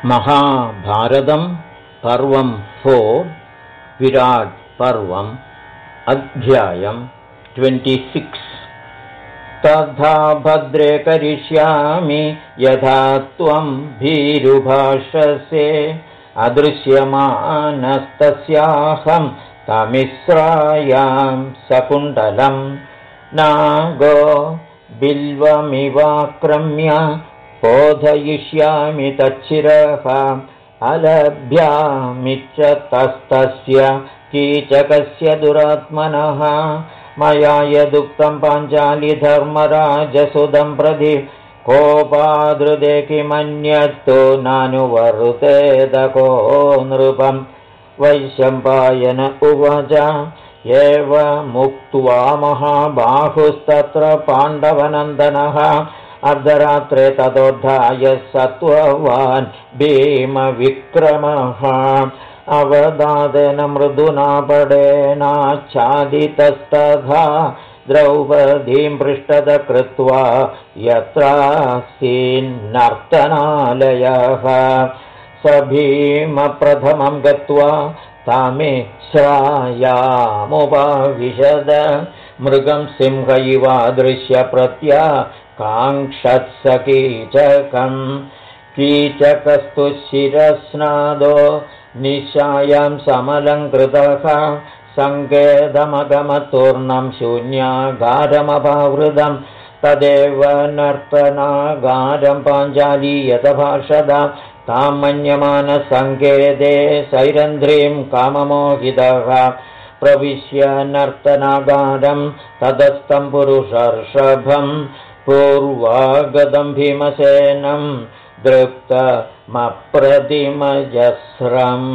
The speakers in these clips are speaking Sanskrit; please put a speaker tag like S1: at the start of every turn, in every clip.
S1: महाभारतं पर्वं 4 विराट् पर्वम् अध्यायं 26 तथा भद्रे करिष्यामि यथा त्वं भीरुभाषसे अदृश्यमानस्तस्याहं तमिस्रायां सकुण्डलं नागो बिल्वमिवाक्रम्य बोधयिष्यामि तच्छिरः अलभ्यामिच्च तस्तस्य कीचकस्य दुरात्मनः मया यदुक्तं पाञ्चालिधर्मराजसुदं प्रति कोपादृदे किमन्यत्तु नानुवर्तेदको नृपं वैशम्पायन उवाच एवमुक्त्वा महाबाहुस्तत्र पाण्डवनन्दनः अर्धरात्रे तदोद्धाय सत्त्ववान् भीमविक्रमः अवदादेन मृदुना पडेनाच्छादितस्तथा द्रौपदीं पृष्ठत कृत्वा यत्रासीन्नर्तनालयः स भीमप्रथमं गत्वा तामिश्रायामुपविशद मृगं सिंह इवादृश्य प्रत्याकाङ्क्षत्स कीचकं कीचकस्तु शिरस्नादो निशायां समलङ्कृतः सङ्केतमगमतूर्णं शून्यागारमपावृतं तदेव नर्तनागारं पाञ्चाली यतभाषदा तां मन्यमानसङ्केते सैरन्ध्रीं काममोहितः प्रविश्य नर्तनागारं तदस्तं पुरुषर्षभं पूर्वागतं भीमसेनं दृप्तमप्रतिमजस्रम्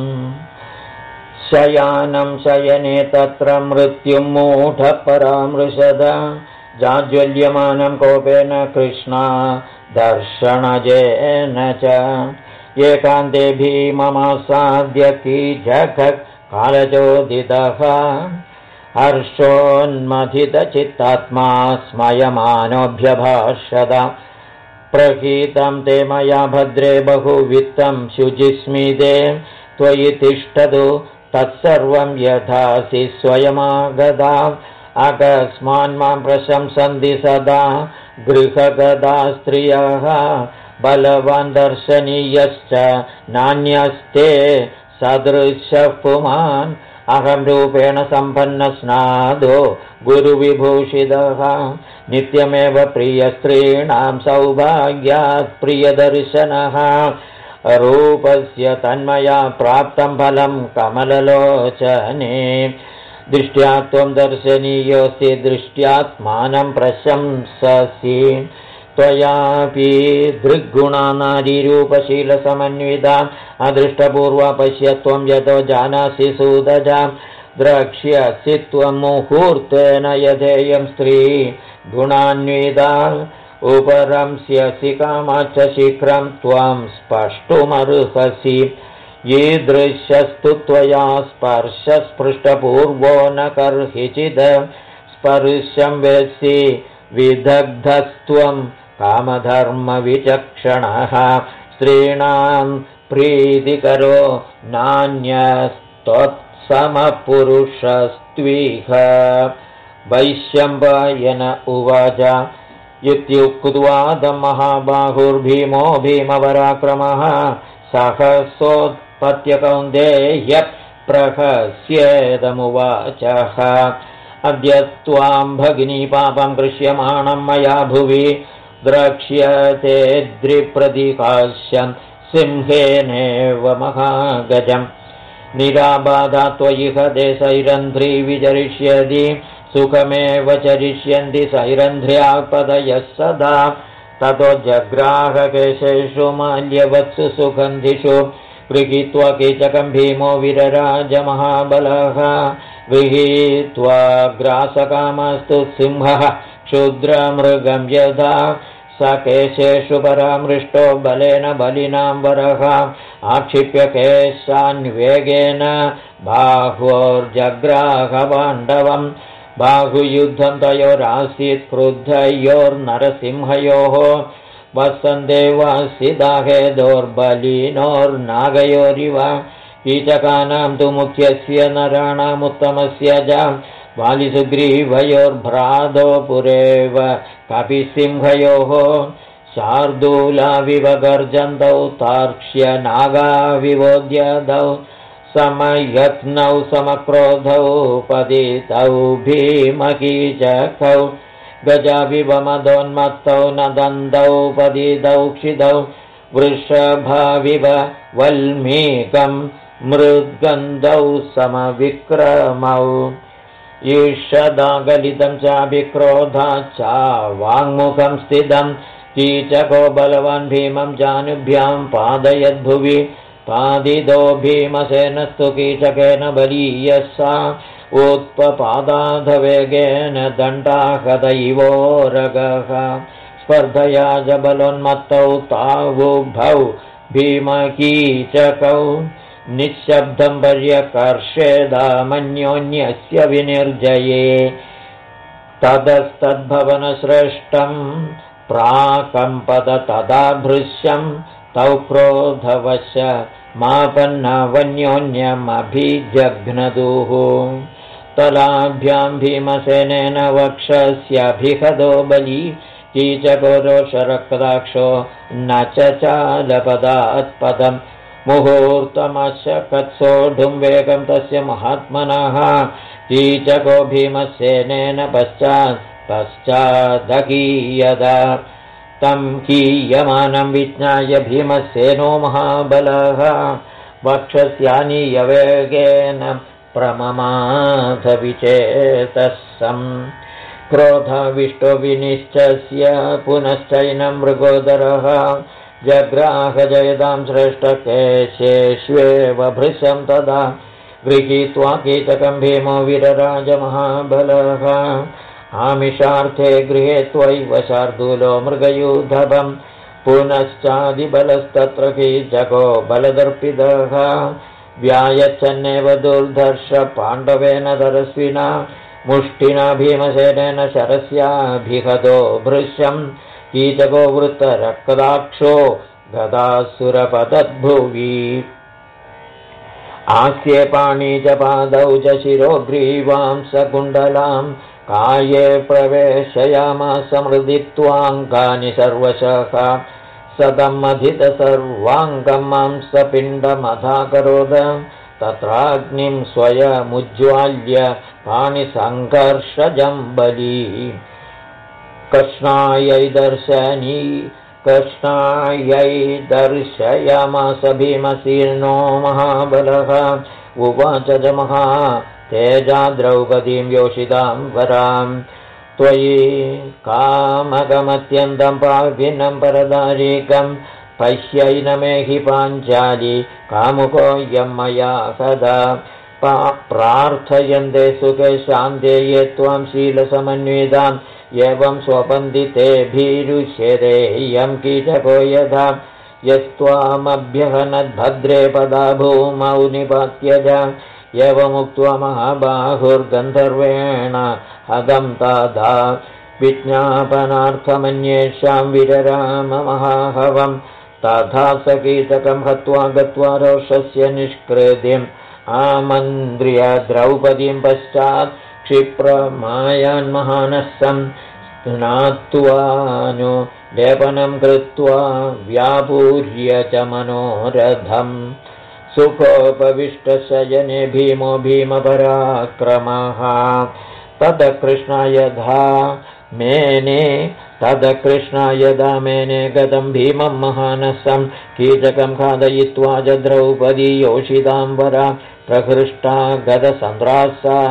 S1: शयानं शयने तत्र मृत्युं मूढपरामृशद जाज्वल्यमानं कोपेन कृष्णा दर्शनजेन च एकान्ते भीममासाद्य कीचककालचोदितः हर्षोन्मथितचित्तात्मा स्मयमानोऽभ्यभाषद प्रहीतं ते मया भद्रे बहुवित्तं शुचिस्मिते त्वयि तिष्ठतु तत्सर्वं यथासि स्वयमागता अकस्मान्मां प्रशंसन्ति सदा गृहगदा स्त्रियः बलवान् दर्शनीयश्च नान्यस्ते सदृशः पुमान् अहं रूपेण सम्पन्नस्नादो गुरुविभूषितः नित्यमेव प्रियस्त्रीणां सौभाग्यात् प्रियदर्शनः रूपस्य तन्मया प्राप्तं फलं कमललोचने दृष्ट्या त्वं दर्शनीयोऽसि दृष्ट्यात्मानं प्रशंससि त्वयापि दृग्गुणा नारीरूपशीलसमन्विता अदृष्टपूर्वा पश्य त्वं यतो जानासि सुदजा द्रक्ष्यसि त्वं मुहूर्तेन यथेयं स्त्री गुणान्विता उपरंस्यसि कामाच्च शीघ्रं त्वं स्पष्टुमर्हसि ईदृशस्तु त्वया स्पर्शस्पृष्टपूर्वो न कर्हिचिद स्पर्शं वेत्सि विदग्धस्त्वं कामधर्मविचक्षणः स्त्रीणां प्रीतिकरो नान्यस्त्वत्समपुरुषस्त्विह वैशम्पायन उवाच इत्युक्त्वा महाबाहुर्भीमो भीमपराक्रमः सहसोत्पत्य कौन्तेय प्रहस्येदमुवाचः अद्य त्वां भगिनी पापं कृष्यमाणं मया भुवि द्रक्ष्यते द्रिप्रतिकाश्यं सिंहेनेव महागजं निराबाधा त्वयि हदे सैरन्ध्री विचरिष्यति सुखमेव चरिष्यन्ति सैरन्ध्र्यापदयः सदा ततो जग्राहकेशेषु माल्यवत्सु सुगन्धिषु गृहीत्वा कीचकं भीमो विरराजमहाबलः गृहीत्वा ग्रासकामस्तु सिंहः क्षुद्रमृगं यथा स केशेषु परामृष्टो बलेन बलिनां वरः आक्षिप्य केशान्वेगेन बाह्वोर्जग्राहपाण्डवम् बाहुयुद्धं तयोरासीत् क्रुद्धयोर्नरसिंहयोः वसन्ते वासिदाहे दोर्बलीनोर्नागयोरिव कीचकानां तु मुख्यस्य नराणामुत्तमस्य च वालिसुग्रीवयोर्भ्रातो पुरेव कपिसिंहयोः शार्दूलाविव गर्जन्तौ तार्क्ष्यनागाविवोद्यतौ समयत्नौ समक्रोधौ पतितौ भीमकीचकौ गजाविव मदोन्मत्तौ नदन्तौ पतितौ क्षितौ वृषभाविव वल्मीकं मृद्गन्धौ समविक्रमौ ईषदागलितं चाभिक्रोधाच्च वाङ्मुखं स्थितं कीचको बलवान् भीमं जानुभ्यां पादयद्भुवि पादितो भीमसेनस्तु कीचकेन बलीयसा उत्पपादाधवेगेन दण्डाहतैवोरगः स्पर्धया च बलोन्मत्तौ तावुभौ भीमकीचकौ निःशब्दं पर्यकर्षेदामन्योन्यस्य विनिर्जये ततस्तद्भवनश्रेष्ठं प्राकम्पद तदा भृश्यं तौ क्रोधवश मापन्नवन्योन्यमभिजघ्नदुः तलाभ्यां भीमसेनेन वक्षस्याभिहतो बली कीचको रोषरक्ताक्षो न चालपदात्पदं मुहूर्तमशकत्सोढुं वेगं तस्य महात्मनः कीचको भीमसेनेन पश्चादकीयद तं कीयमानं विज्ञाय भीमसेनो महाबलः वक्षस्यानीय वेगेन प्रममाधविचेतसं क्रोधाविष्टो विनिश्चस्य पुनश्चैनं मृगोदरः जग्राहजयतां श्रेष्ठकेशेष्वेव भृशं तदा गृहीत्वा कीचकं भीमो वीरराजमहाबलः आमिषार्थे गृहे त्वैव शार्दूलो मृगयूधवं पुनश्चादिबलस्तत्र कीचको बलदर्पितः व्यायच्छन्नेव दुर्धर्ष पाण्डवेन धरस्विना मुष्टिना भीमसेनेन शरस्याभिहतो भृश्यं कीचको वृत्तरक्ताक्षो गदासुरपतद्भुवि आस्ये पाणी च पादौ च शिरो ग्रीवां सकुण्डलां काये प्रवेशयामास मृदित्वाङ्गानि सर्वशः सदमधित सर्वाङ्गं मांसपिण्डमधाकरोद तत्राग्निं स्वयमुज्ज्वाल्य पाणिसङ्कर्षजं बली कृष्णायै दर्शयामास भीमसेनो महाबलः उवाच च तेजा द्रौपदीं योषितां वरां त्वयि कामकमत्यन्तं पाविनं परदारिकं पश्यैनमेहि पाञ्चाली कामुकोऽयं मया सदा प्रार्थयन्ते सुखे शान्ते ये त्वां शीलसमन्विताम् एवं स्वपन्दिते भीरुष्येदेयं कीचको यथा यस्त्वामभ्यहनद्भद्रे पदा भूमौ निपात्यज एवमुक्त्वा महाबाहुर्गन्धर्वेण हदं तदा विज्ञापनार्थमन्येषां विरराममहाहवं तथा स कीचकं हत्वा गत्वा रोषस्य निष्कृतिम् आमन्त्र्य द्रौपदीं पश्चात् क्षिप्रमायान्महानस्सं स्नात्वानु लेपनं कृत्वा व्यापूर्य च मनोरथम् सुखोपविष्टशयने भीमो भीमपराक्रमः तदकृष्णा मेने गतं भीमं महानसं कीचकं खादयित्वा च द्रौपदी योषिताम्बरा प्रहृष्टा गदसन्द्रासा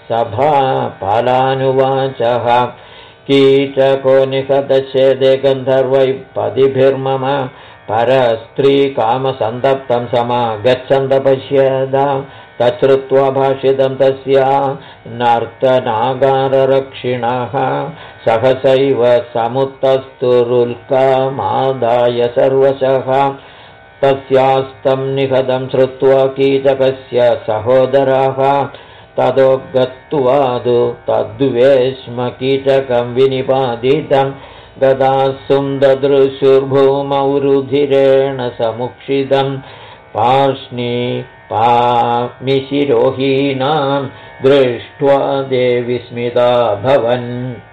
S1: सभापालानुवाचः कीचको निषदश्येदे गन्धर्वैः पदिभिर्मम परस्त्रीकामसन्तप्तं समागच्छन्त पश्यदा तच्छ्रुत्वा भाषितं तस्या नर्तनागाररक्षिणः सहसैव समुत्तस्तुरुल्कामादाय सर्वशः तस्यास्तं निहतं श्रुत्वा कीचकस्य सहोदराः ततो गत्वादु तद्वेश्म कीचकं विनिपादितं गदासुं ददृशुर्भूमौ रुधिरेण समुक्षितं पामिशिरोहीणां दृष्ट्वा देवि स्मिता भवन्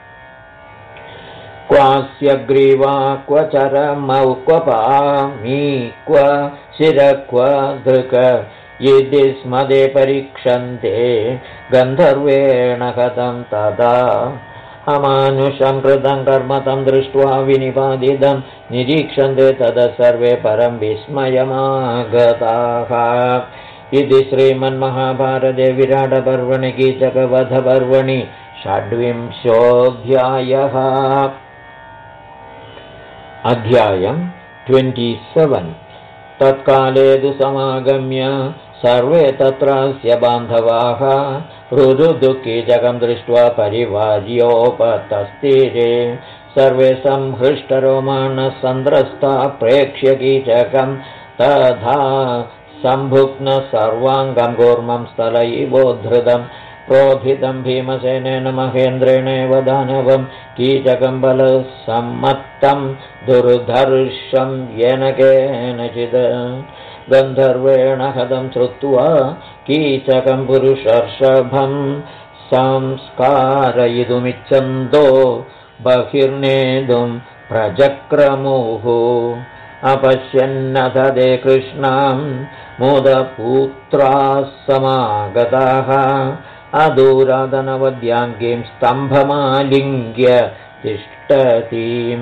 S1: क्वास्य ग्रीवा क्व चरमौ क्व पामी क्व शिर क्व धृक इति स्मदे परीक्षन्ते गन्धर्वेण कथं तदा अमानुषं कृतं कर्म तं दृष्ट्वा विनिपादितं निरीक्षन्ते तदा सर्वे परं विस्मयमागताः इति श्रीमन्महाभारते विराटपर्वणि कीचकवधपर्वणि 26ोऽध्यायः। अध्यायम् 27। तत्काले तु समागम्य सर्वे तत्रास्य बान्धवाः रुरुदुःखीचकं दृष्ट्वा परिवार्योपतस्थिरे सर्वे संहृष्टरोमाणः सन्द्रस्ता प्रेक्ष्य कीचकं तथा सम्भुग्न सर्वाङ्गं कूर्मं स्थलैवोद्धृतं प्रोथितं भीमसेनेन महेन्द्रेणेव दानवं कीचकं बलसम्मत्तं दुर्धर्षं येन केनचित् गन्धर्वेण हतं श्रुत्वा कीचकं पुरुषर्षभं संस्कारयितुमिच्छन्तो बहिर्नेतुं प्रचक्रमुः अपश्यन्नथ ते कृष्णां मुदपुत्राः समागताः अदूरादनवद्याङ्गीं स्तम्भमालिङ्ग्य तिष्ठतीं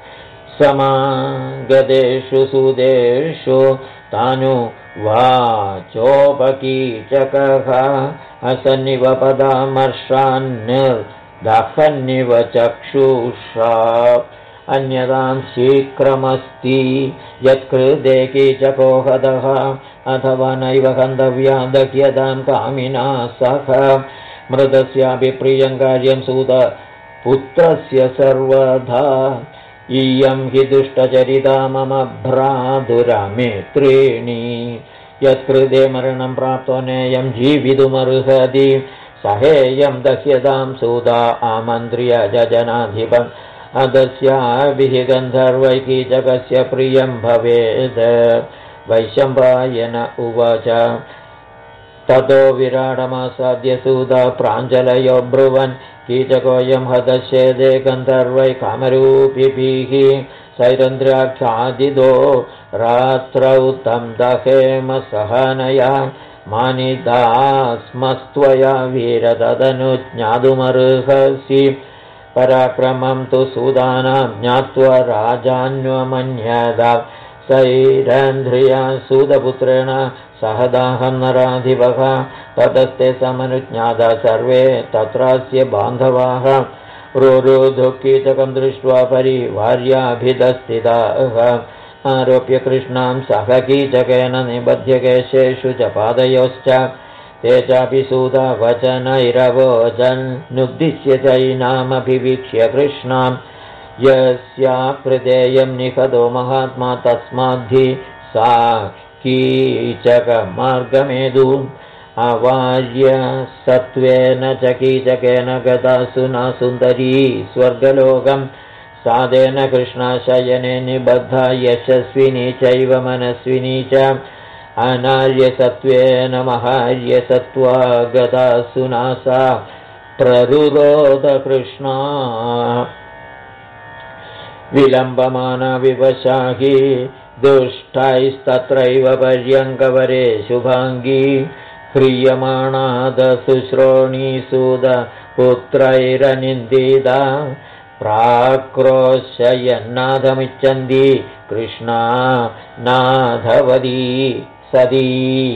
S1: समागतेषु सुदेषु तानुवाचोपकीचकः असन्निव पदामर्षान्निर्दहन्निव चक्षुषा अन्यदां शीघ्रमस्ति यत्कृते कीचको हतः अथवा नैव गन्तव्या दह्यतां कामिना सह मृतस्यापि प्रियं कार्यं सूतपुत्रस्य सर्वधा इयं हि दुष्टचरिता मम भ्रातुरमित्रीणि यत्कृते मरणं प्राप्तो नेयं जीवितुमर्हति सहेयं दह्यतां सूता आमन्त्र्य जजनाधिपम् अदस्याभिः गन्धर्वैकीचकस्य प्रियं भवेत् वैशम्पायन उवाच ततो विराटमासाद्य सूता प्राञ्जलयो ब्रुवन् कीचकोऽयं हतश्चेदे गन्धर्वै कामरूपिभिः सैरन्द्र्याख्यादितो रात्रौ तं दहेम सहनया मानिदास्मस्त्वया वीरतदनु ज्ञातुमर्हसि पराक्रमं तु सूदानां ज्ञात्वा राजान्वमन्यदा सैरन्ध्रिया सूदपुत्रेण सहदाहं नराधिपः ततस्ते समनुज्ञाता सर्वे तत्रास्य बान्धवाः रुरुदुःखीचकं दृष्ट्वा परिवार्याभिधस्थिताः आरोप्य कृष्णां सह कीचकेन निबध्य केशेषु च पादयोश्च ते चापि सूता वचनैरवोचन्नुद्दिश्य चैनामभिवीक्ष्य कृष्णां यस्याकृतेयं निहतो महात्मा तस्माद्धि सा कीचकमार्गमेदु अवार्य सत्त्वेन च कीचकेन गता सुना सुन्दरी स्वर्गलोकं सादेन कृष्णाशयने निबद्धा यशस्विनी चैव मनस्विनी च अनार्यसत्त्वेन महार्यसत्त्वा गता सुनासा प्ररुरोध कृष्णा विलम्बमाना विवशाही दुष्टैस्तत्रैव पर्यङ्कवरे शुभाङ्गी ह्रियमाणादशुश्रोणीसूद पुत्रैरनिन्दिता प्राक्रोशयन्नाथमिच्छन्ति कृष्णा नाथवदी सदी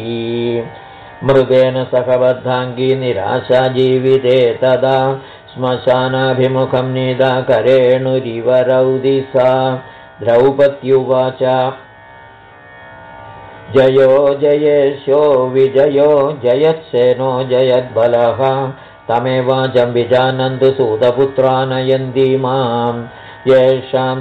S1: मृगेण सखबद्धाङ्गी निराशा जीविते तदा श्मशानाभिमुखं निदाकरेणुरिवरौदि सा द्रौपद्युवाच जयो जयेशो विजयो जयत्सेनो जयद्बलः तमेवाचं विजानन्तु सूतपुत्रा नयन्ति मां येषां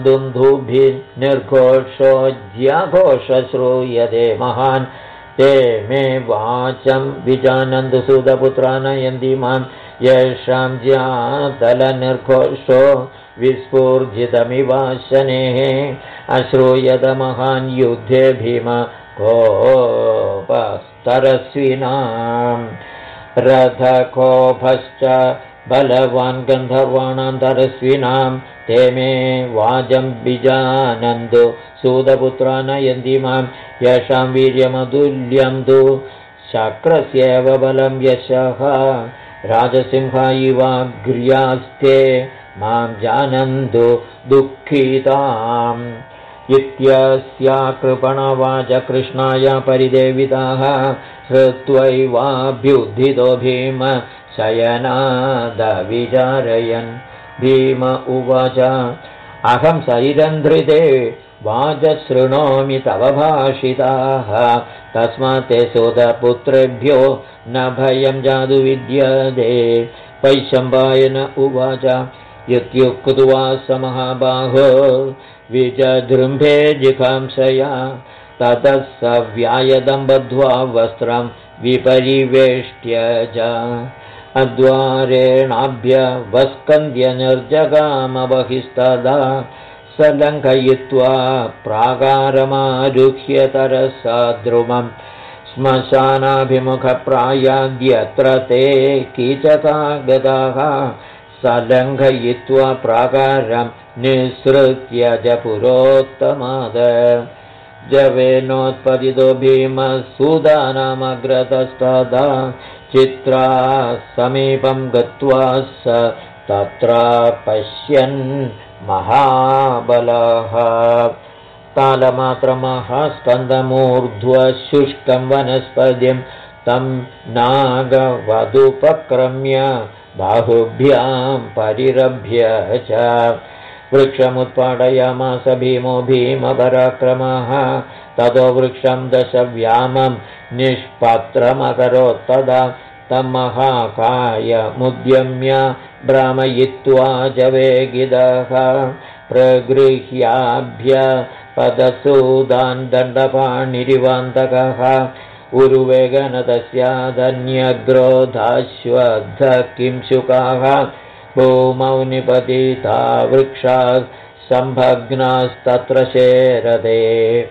S1: दुन्दुभिर्निर्घोषोऽज्याघोष श्रूयते महान् ते मे वाचं विजानन्तु सूतपुत्रा नयन्ति मां येषां जातलनिर्घोषो विस्फूर्जितमिवाशनेः अश्रूयत महान् युद्धे भीम कोपस्तरस्विनां रथकोपश्च बलवान् गन्धर्वाणां तरस्विनां ते मे वाजं विजानन्तु सूतपुत्रा नयन्ति मां येषां वीर्यमतुल्यं तु शक्रस्येव बलं यशः राजसिंहा इवाग्र्यास्ते मां जानन्तु दुःखिताम् इत्यस्या कृपणवाच कृष्णाय परिदेविताः श्रुत्वैवाभ्युद्धितो भीम शयनादविचारयन् भीम उवाच अहं सैरन्ध्रिते वाचशृणोमि तव भाषिताः तस्मात् ते सुतपुत्रेभ्यो न भयं जातु विद्यते वैशम्पायन उवाच इत्युक्त्वा स महाबाहो विजृम्भे जिघांसया ततः स व्यायदं बद्ध्वा वस्त्रं विपरिवेष्ट्य च अद्वारेणाभ्यवस्कन्द्य निर्जगाम बहिस्तदा स लङ्घयित्वा प्रागारमारुह्य तरसा द्रुमम् श्मशानाभिमुखप्रायाद्यत्र ते कीचका गताः स लङ्घयित्वा प्राकारं निःसृत्य च पुरोत्तमाद जवेनोत्पतितो भीमसूदानामग्रतस्तदा चित्रा समीपं गत्वा स तत्र पश्यन् महाबलः तालमात्रमहास्कन्दमूर्ध्वशुष्कं वनस्पतिं तं नागवदुपक्रम्य बाहुभ्यां परिरभ्य च वृक्षमुत्पाटयामास भीमो भीमपराक्रमः ततो वृक्षं दशव्यामं निष्पत्रमकरोत्तदा तं महाकायमुद्यम्य भ्रामयित्वा च वेगिदः प्रगृह्याभ्य पदसूदान् दण्डपाणिरिवान्तकः उरुवेगनतस्यादन्यग्रोधाश्वद्ध किंशुकाः भूमौ निपतिता वृक्षाः सम्भग्नास्तत्र शेरदे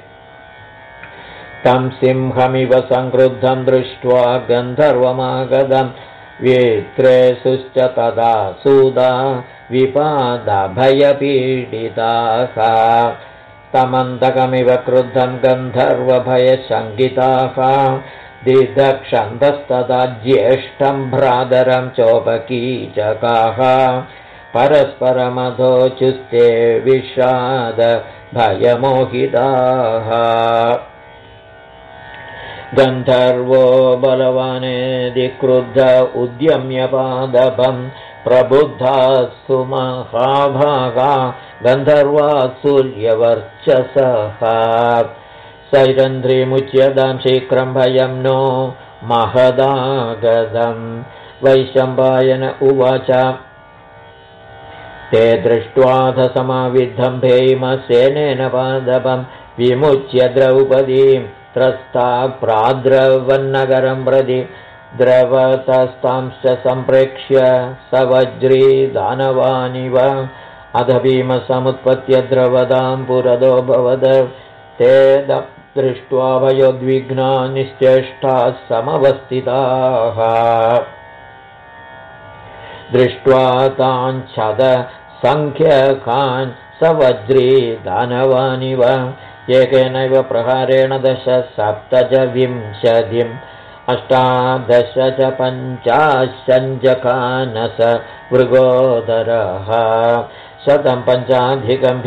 S1: तं सिंहमिव संक्रुद्धं दृष्ट्वा गन्धर्वमागतं वेत्रेषुश्च तदा सूदा विपादभयपीडिताः तमन्तकमिव क्रुद्धं गन्धर्वभयशङ्किताः दिदक्षन्तस्तदा ज्येष्ठं भ्रातरं चोपकीचकाः परस्परमधोचुस्ते विषाद भयमोहिताः गन्धर्वो बलवानेदि क्रुद्ध उद्यम्य पादपं प्रबुद्धास्तु महाभागा गन्धर्वा सूर्यवर्चसः सैरन्ध्रीमुच्यतां शीघ्रं भयं नो महदागतं वैशम्पायन उवाच ते दृष्ट्वाथ समाविद्धं भीमसेनेन पादपं विमुच्य द्रौपदीं त्रस्ता प्राद्रवन्नगरं प्रति द्रवतस्तांश्च सम्प्रेक्ष्य सवज्री दानवानिव अध भीमसमुत्पत्य द्रवदां पुरदो भवद ते दृष्ट्वा वयोद्विग्ना निश्चेष्टाः समवस्थिताः दृष्ट्वा ताञ्छद सङ्ख्यकान् सवज्री दानवानिव एकेनैव प्रहारेण 10 7 च 20 अष्टादश च 50 मृगोदरः 105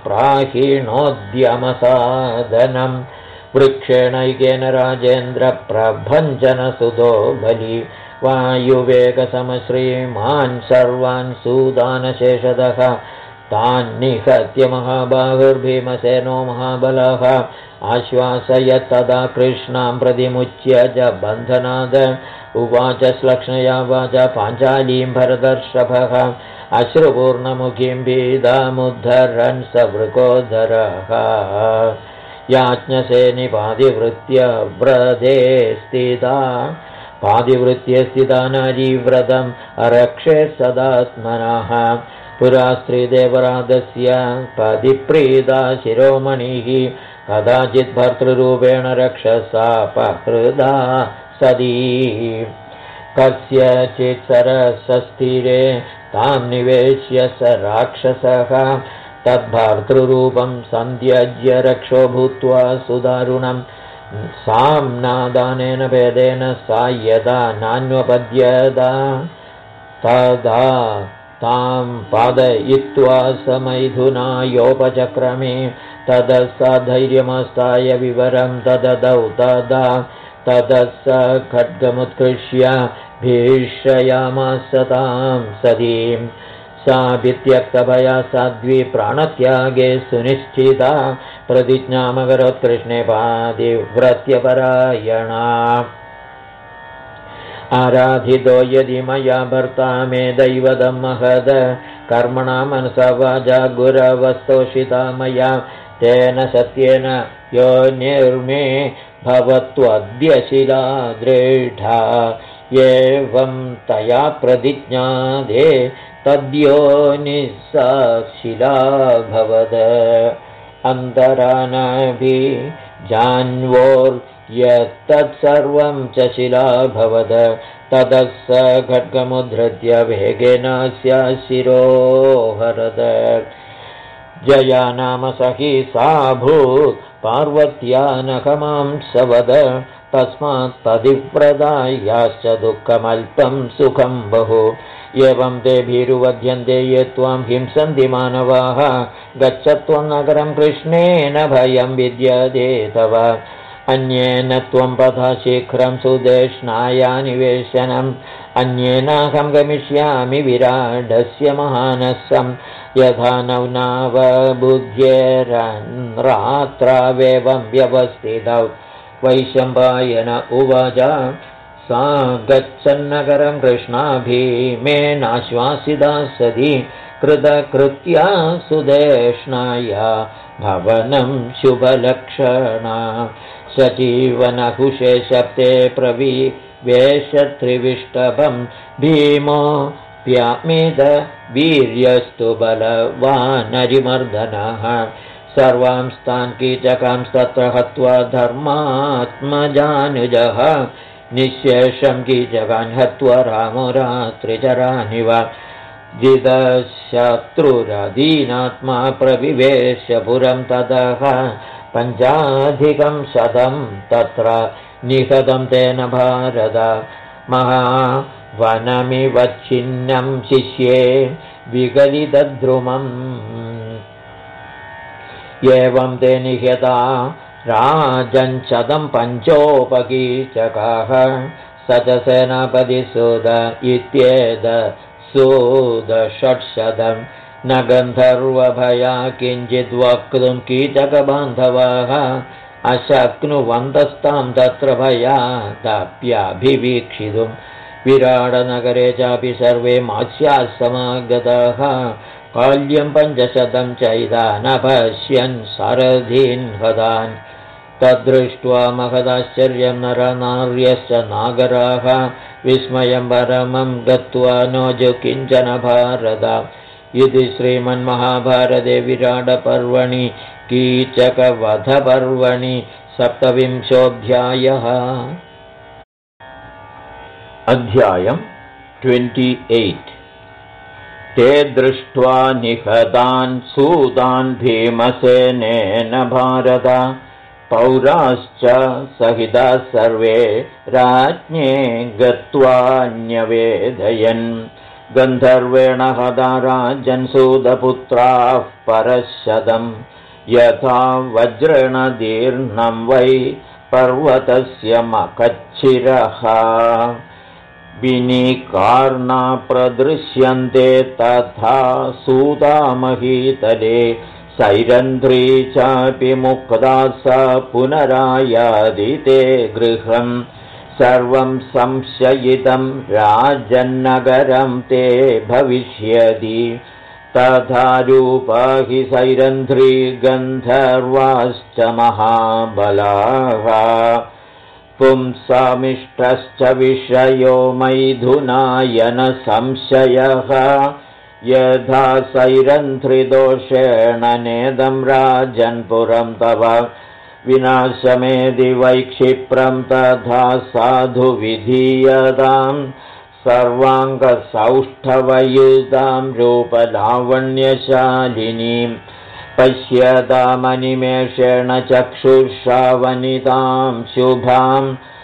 S1: भीमप्राहीणोद्यमसाधनं वृक्षेणैकेन राजेन्द्रप्रभञ्जनसुतो बलि वायुवेगसमश्रीमान् सर्वान् सूदानशेषतः तान्निहत्य महाबाहुर्भीमसेनो महाबलः आश्वासयत्तदा कृष्णां प्रतिमुच्य च बन्धनाद उवाच श्लक्ष्णया वाचा पाञ्चालीं भरतर्षभः अश्रुपूर्णमुखीं भीदामुद्धरन् स वृकोदरः याज्ञसेनिपादिवृत्य व्रते स्थिता पादिवृत्ये स्थिता नारीव्रतम् अरक्षे सदात्मनः पुरा स्त्रीदेवराधस्य पदिप्रीता शिरोमणिः कदाचित् भर्तृरूपेण रक्षसापहृदा सदी कस्यचित् सरसस्थिरे तां निवेश्य स राक्षसः तद्भर्तृरूपं सन्त्यज्य रक्षो भूत्वा सुदारुणं साम्नादानेन भेदेन सा यदा नान्वपद्यदा तदा तां पादयित्वा समैथुनायोपचक्रमे ततः स धैर्यमस्ताय विवरं दददौ ततः स खड्गमुत्कृष्य भीषयामास तां सतीं सा वित्यक्तभया साध्वी प्राणत्यागे सुनिश्चिता प्रतिज्ञामकरोत् कृष्णे पातिव्रत्यपरायणा आराधितो यदि मया भर्ता मे दैवतं महद कर्मणा मनसा वाचा गुरवस्तोषिता मया तेन सत्येन योनिर्मे भवत्वद्य शिला दृढा एवं तया प्रतिज्ञादे तद्योनिः सा शिला भवद अन्तरानाभिजान्वोर्यत्तत्सर्वं च शिला भवद ततः स खड्गमुद्धृत्य वेगेनास्य शिरोहरद जया नाम सखी सा भूत् पार्वत्या नखमां सवद तस्मात् पतिव्रतायाश्च दुःखमल्पं सुखं बहु एवं ते भीरुवध्यन्ते ये त्वां हिंसन्ति मानवाः गच्छ त्वं नगरं कृष्णेन भयं विद्यते तव अन्येन त्वं पथा शीघ्रं सुदेष्णाया निवेशनम् अन्येनाहं गमिष्यामि विराडस्य महानसं यथा नवनावबुध्येरन्रात्रावेवं व्यवस्थितौ वैशम्पायन उवाच सा गच्छन्नगरं कृष्णाभीमेनाश्वासिता सती कृतकृत्या सुदेष्णाया भवनं शुभलक्षणा सजीवनहुषे शब्दे प्रविवेशत्रिविष्टभं भीमो व्यामिद वीर्यस्तु बलवानरिमर्दनः सर्वांस्तान् कीचकांस्तत्र हत्वा धर्मात्मजानुजः निःशेषं कीचकान् हत्वा रामो रात्रिचरानिव जितशत्रुरदीनात्मा प्रविवेश्य पुरं ततः 5,000 तत्र निहतं तेन भारत महावनमिवच्छिन्नं शिष्ये विगलितद्रुमम् एवं ते निहता राजञ्चदं 5,000 स च सेनापतिसूद इत्येद सूद 600 न गन्धर्वभया किञ्चिद् वक्तुं कीचकबान्धवाः अशक्नुवन्तस्तां तत्र भयादप्यभिवीक्षितुं विराडनगरे चापि सर्वे मास्याः समागताः काल्यं 500 चैदानपश्यन् सारथीन् हतान् तद्दृष्ट्वा महदाश्चर्यं नरनार्यश्च नागराः विस्मयं परमं गत्वा नोजु किञ्चन भारत इति श्रीमन्महाभारते विराटपर्वणि कीचकवधपर्वणि 27ोऽध्यायः। अध्यायं 28। ते दृष्ट्वा निहतान् सूतान् भीमसेनेन भारत पौराश्च सहिताः सर्वे राज्ञे गत्वा न्यवेदयन् गन्धर्वेण हता राजन् सूतपुत्राः परशतं यथा वज्रेण दीर्णं वै पर्वतस्य मकच्छिरः विनिकार्णा प्रदृश्यन्ते तथा सूतामहीतले सैरन्ध्री चापि मुक्ता सा पुनरायादिते गृहम् सर्वं संशयितं राजन्नगरं ते भविष्यति तथा रूपा हि सैरन्ध्री गन्धर्वाश्च महाबलाः पुंसामिष्टश्च विषयो मैथुनायनसंशयः यथा सैरन्ध्रिदोषेण नेदं राजन्पुरं तव विनाशमेदि वैक्षिप्रं तथा साधु विधीयताम् सर्वाङ्गसौष्ठवयुतां रूपलावण्यशालिनीं पश्यतामनिमेषेण चक्षुषा वनितां शुभां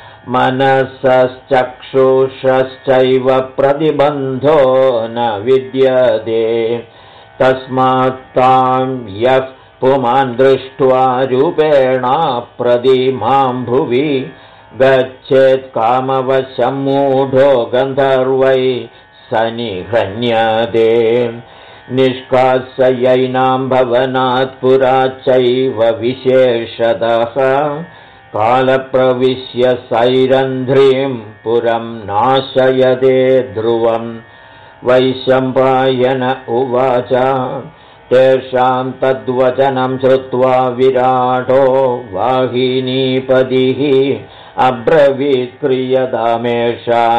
S1: मनसश्चक्षुषश्चैव प्रतिबन्धो न विद्यते तस्मात् तां यः पुमान् दृष्ट्वा रूपेणा प्रतिमां भुवि गच्छेत् कामवशं मूढो गन्धर्वै सनिहन्यते निष्कासयैनां भवनात् पुराच्चैव विशेषतः कालप्रविश्य सैरन्ध्रीं पुरं नाशयते ध्रुवम् वैशम्पायन उवाच तेषां तद्वचनं श्रुत्वा विराटो वाहिनीपतिः अब्रवीत् क्रियतामेषां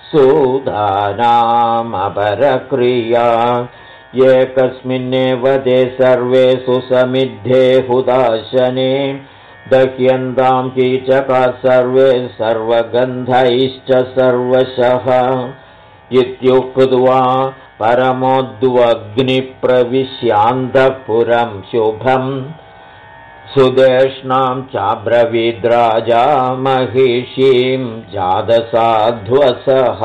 S1: सूदानामपरक्रिया एकस्मिन्नेव ते सर्वे सुसमिद्धे हुताशने दह्यन्तां कीचकाः सर्वे सर्वगन्धैश्च सर्वशः इत्युक्त्वा परमोद्वग्निप्रविश्यान्तःपुरं शुभम् सुदेष्णां चाब्रवीद्राजा महिषीं जातसाध्वसः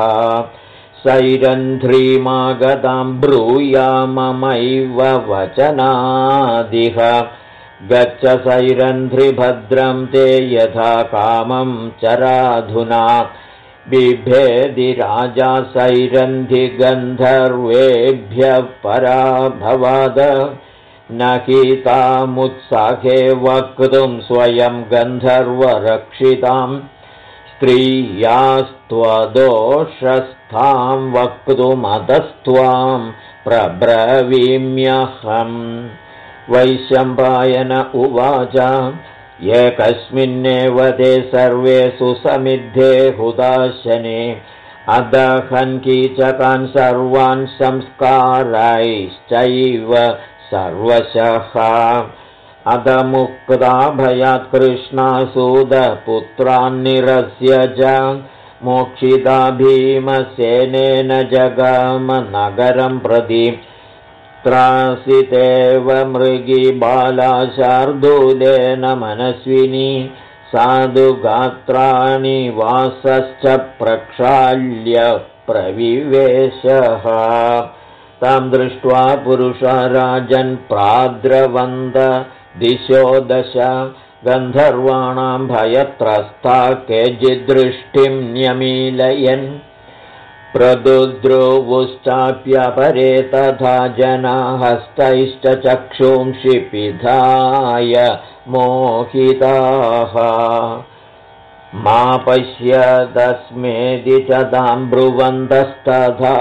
S1: सैरन्ध्रीमागतां ब्रूयाममैव वचनादिह गच्छ सैरन्ध्रिभद्रं ते यथा कामं चराधुना बिभेदि राजा सैरन्धिगन्धर्वेभ्यः पराभवद न कीतामुत्साहे वक्तुं स्वयं गन्धर्वरक्षितां स्त्रियास्त्वदोषस्थां वक्तुमतस्त्वां प्रब्रवीम्यहम् वैशम्पायन उवाच एकस्मिन्नेव ते सर्वे सुसमिद्धे हुताशने अदहन् कीचकान् सर्वान् संस्कारैश्चैव सर्वशः अधमुक्ता भयात् कृष्णासूदपुत्रान्निरस्य च मोक्षिता भीमसेनेन जगामनगरं प्रति त्रासितेव मृगी बाला शार्दूलेन मनस्विनी साधुगात्राणि वासश्च प्रक्षाल्य प्रविवेशः तां दृष्ट्वा पुरुषा राजन् प्राद्रवन्द दिशो दश गन्धर्वाणां भयत्रस्ता केचिद्दृष्टिं न्यमीलयन् प्रदुद्रुवुश्चाप्यपरे तथा जना हस्तैश्च चक्षुंषि पिधाय मोहिताः मा पश्यदस्मेदि च तां ब्रुवन्तस्तथा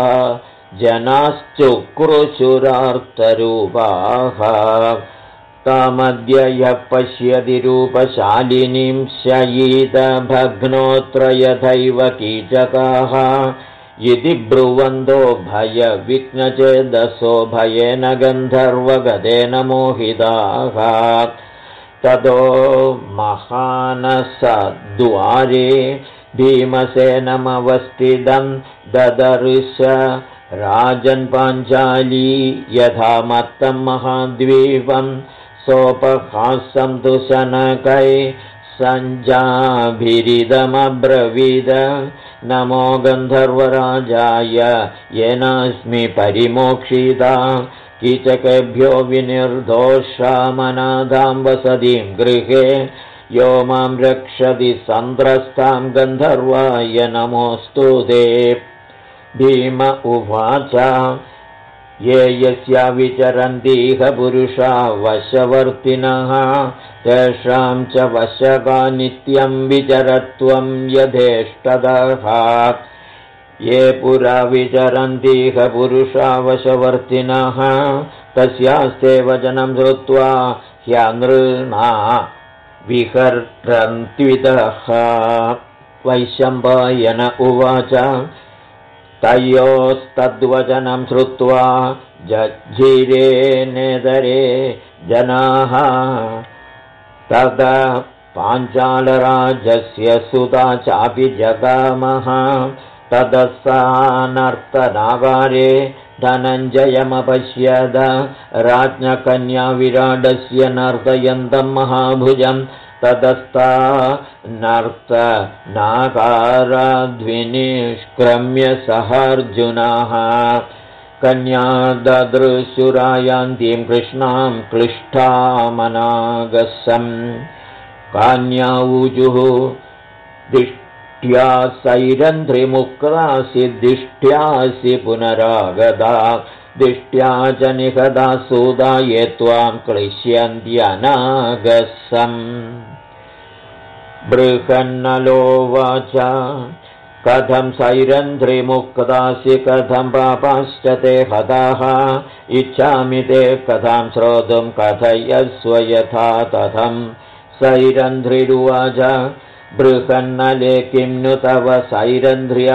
S1: जनाश्चुक्रुशुरार्तरूपाः तामद्य यः पश्यति रूपशालिनीं शयीतभग्नोऽत्र यथैव कीचकाः इति ब्रुवन्तो भयविघ्नचेदसो भयेन गन्धर्वगतेन मोहिताः ततो महानसद्वारे भीमसेनमवस्थितं ददर्श राजन् पाञ्चाली यथा मत्तं महाद्वीपं सोपहासं तु शनकै सञ्जाभिरिदमब्रवीद नमो गन्धर्वराजाय येनास्मि परिमोक्षिता कीचकेभ्यो विनिर्दोषामनादां वसतिं गृहे यो मां रक्षति सन्त्रस्तां गन्धर्वाय नमोऽस्तु ते भीम उवाच ये यस्या विचरन्तीह पुरुषा वशवर्तिनः तेषां च वशका नित्यं विचरत्वं यथेष्टदः ये पुरा विचरन्तीह पुरुषा वशवर्तिनः तस्यास्ते वचनं श्रुत्वा ह्यनृणा विहरन्त्विदः। वैशम्पायन उवाच तयोस्तद्वचनं श्रुत्वा जज्झिरे नेदरे जनाः। तदा पाञ्चालराजस्य सुता चापि जगामः। ततः सानर्तनागारे धनञ्जयमपश्यद राज्ञकन्या विराडस्य नर्तयन्तं महाभुजं। ततस्ता नर्तनाकाराद्विनिष्क्रम्य सहर्जुनाः कन्या ददृशुरायान्तीं कृष्णां क्लिष्टामनागसम्। कान्याऊजुः दिष्ट्या सैरन्ध्रिमुक्तासि दिष्ट्यासि पुनरागदा। दिष्ट्या च निहदा सुदा ये त्वां क्लिश्यन्त्यनागसम्। बृहन्नलोवाच कथं सैरन्ध्रिमुक्तासि कथं पापाश्च ते हताः। इच्छामि ते कथां श्रोतुं कथयस्व यथा तथं। सैरन्ध्रिरुवाच बृहन्नले किं नु तव सैरन्ध्र्या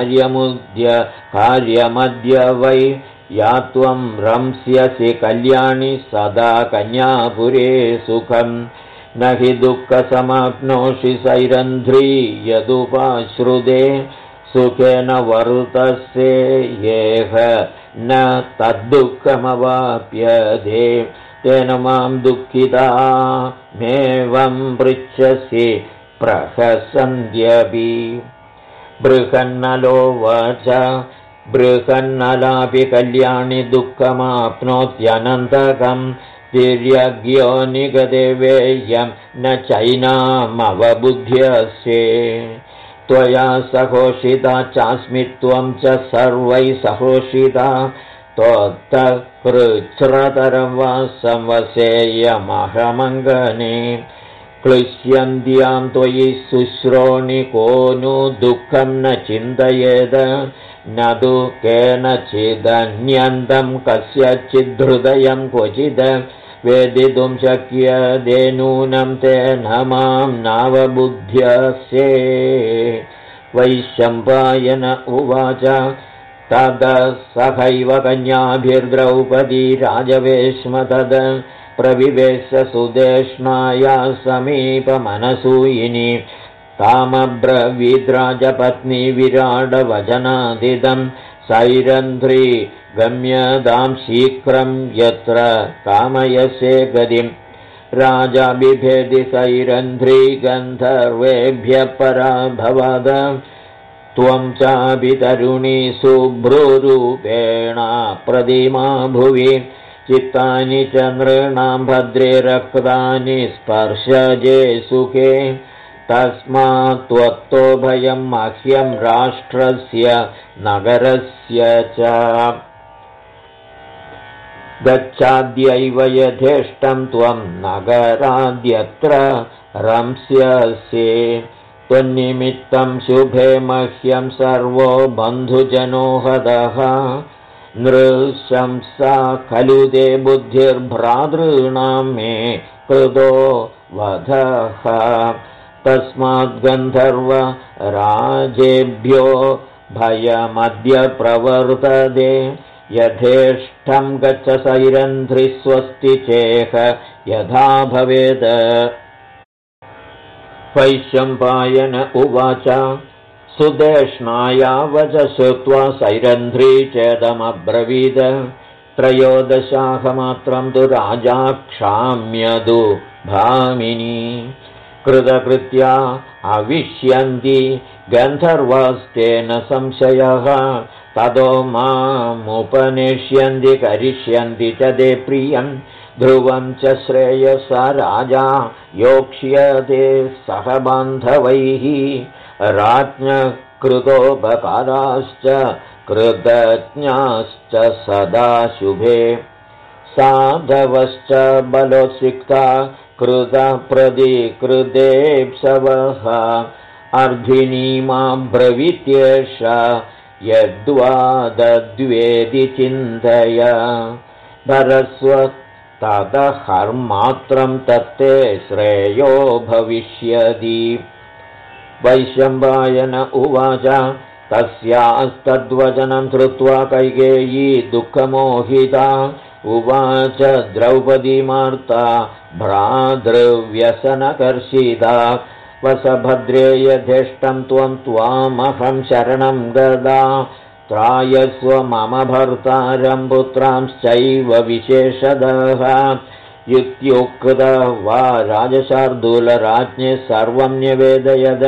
S1: कार्यमद्य वै। या त्वं रंस्यसि कल्याणि सदा कन्यापुरे सुखम्। न हि दुःखसमाप्नोषि सैरन्ध्री यदुपाश्रुते। सुखेन वरुतस्य येह न तद्दुःखमवाप्यते। तेन मां दुःखितामेवं पृच्छसि प्रहसन्त्यपि। बृहन्नलोवाच बृहन्नलापि कल्याणि दुःखमाप्नोत्यनन्तकम्। तिर्यज्ञो निगते वेयं न चैनामवबुध्यसे। त्वया सहोषिता चास्मि त्वं च सर्वैः सहोषिता। त्वत्तकृच्छ्रतरं वासं वसेयमहमङ्गने। क्लिश्यन्त्यां त्वयि शुश्रोणि को नु दुःखं न चिन्तयेद। न तु केनचिदन्यन्तं कस्यचिद्धृदयं क्वचिद्। वेदितुं शक्यते नूनं तेन मां नावबुध्यसे। वैशम्पायन उवाच ततः सहैव कन्याभिर्द्रौपदी राजवेश्म तद प्रविवेश्य सुदेष्णाया समीपमनसूयिनी। तामब्रवीद्राजपत्नी विराडवचनादिदं। सैरन्ध्री गम्यतां शीघ्रं यत्र कामयसे गतिम्। राजा बिभेदि सैरन्ध्री गन्धर्वेभ्यः पराभवद। त्वं चापि तरुणी शुभ्रूरूपेण प्रतिमा भुवि। चित्तानि च नृणां भद्रे रक्तानि स्पर्शजे सुखे। तस्मात् त्वत्तो भयं मह्यं राष्ट्रस्य नगरस्य च। गच्छाद्यैव यथेष्टं त्वं नगराद्यत्र रंस्यसि। त्वन्निमित्तं शुभे मह्यं सर्वो बन्धुजनो हतः। नृशंसा खलु ते बुद्धिर्भ्रातॄणां मे कृतो वधः। तस्माद् गन्धर्व राजेभ्यो भयमद्य प्रवर्तते। यथेष्टं गच्छ सैरन्ध्रि स्वस्ति चेह यथा भवेत्। वैशम्पायन उवाच सुदेष्णाया वच श्रुत्वा सैरन्ध्री चेदमब्रवीद। त्रयोदशाहमात्रं तु राजा क्षाम्यदु भामिनी। कृतकृत्या अविष्यन्ति गन्धर्वास्तेन संशयः। ततो मामुपनेष्यन्ति करिष्यन्ति च ते प्रियं। ध्रुवं च श्रेयसा राजा योक्ष्यते सह बान्धवैः। राज्ञकृतोपकाराश्च कृतज्ञाश्च सदा शुभे। साधवश्च बलोत्सिक्ता कृतप्रतिकृतेप्सवः। अर्धिनीमाब्रवीत्येष यद्वा दद्वेदि चिन्तय। भरस्व ततहर्मात्रं तत्ते श्रेयो भविष्यति। वैशम्पायन उवाच तस्यास्तद्वचनं श्रुत्वा कैकेयी दुःखमोहिता उवाच द्रौपदीमार्ता भ्रातृव्यसनकर्षिता वसभद्रे यथेष्टं त्वामहं शरणं गदा त्रायस्व मम भर्तारं पुत्रांश्चैव विशेषदः इत्युक्त्वा राजशार्दूलराज्ञे सर्वं न्यवेदयद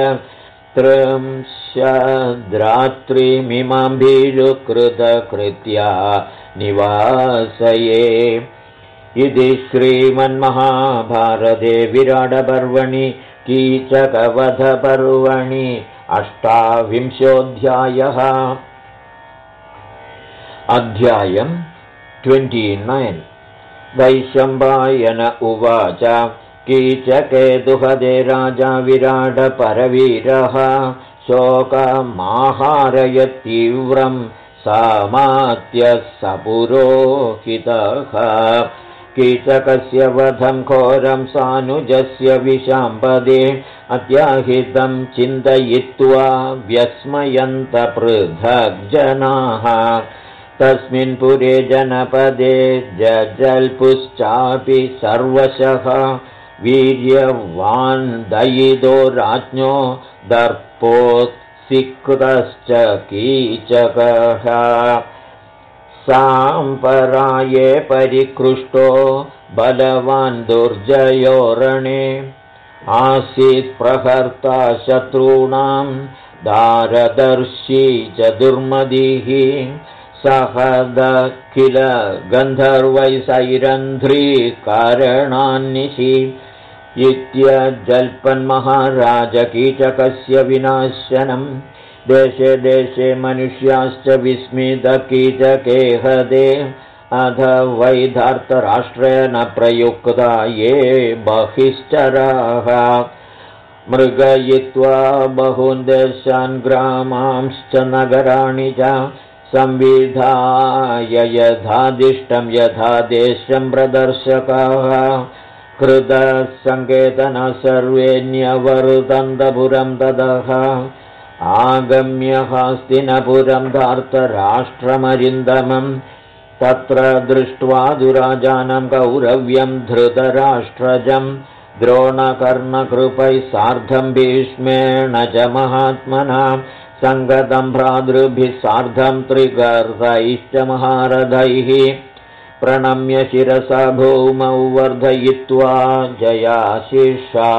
S1: त्रिंशद्रात्रिमिमां भीरुकृतकृत्या निवासये। इति श्रीमन्महाभारते विराटपर्वणि कीचकवधपर्वणि 28 अध्यायम् 29। वैशम्पायन उवाच कीचकेतुहदे राजा विराटपरवीरः शोकमाहारयतीव्रं सामात्यः सपुरोहितः कीचकस्य वधं घोरं सानुजस्य विशाम्पदे अत्याहितं चिन्तयित्वा व्यस्मयन्त पृथग्जनाः तस्मिन् पुरे जनपदे जजल्पुश्चापि सर्वशः वीर्यवान् दयितो राज्ञो दर्पोत्सिक्तश्च कीचकः साम्पराये परिकृष्टो बलवान् दुर्जयोरणे आसीत् प्रहर्ता शत्रूणां दारदर्शी च दुर्मदिः सहदखिल गन्धर्वैसैरन्ध्रीकारणान्निशि इत्यजल्पन्महाराजकीचकस्य विनाशनं देशे देशे मनुष्याश्च विस्मितकीचके हदे अध वैधार्तराष्ट्रेण प्रयुक्ता ये बहिश्चराः मृगयित्वा बहून् देशान् ग्रामांश्च नगराणि च संविधाय यथादिष्टं यथा देशं प्रदर्शकाः कृतसङ्केतन सर्वे न्यवर्तन्तपुरं ततः आगम्य हस्तिनपुरं धार्तराष्ट्रमरिन्दमं तत्र दृष्ट्वा दुराजानं कौरव्यं धृतराष्ट्रजं द्रोणकर्णकृपैः सार्धं भीष्मेण च महात्मना सङ्गतं भ्रातृभिः सार्धं त्रिगर्भैश्च महारथैः प्रणम्य शिरसा भूमौ वर्धयित्वा जयाशिषा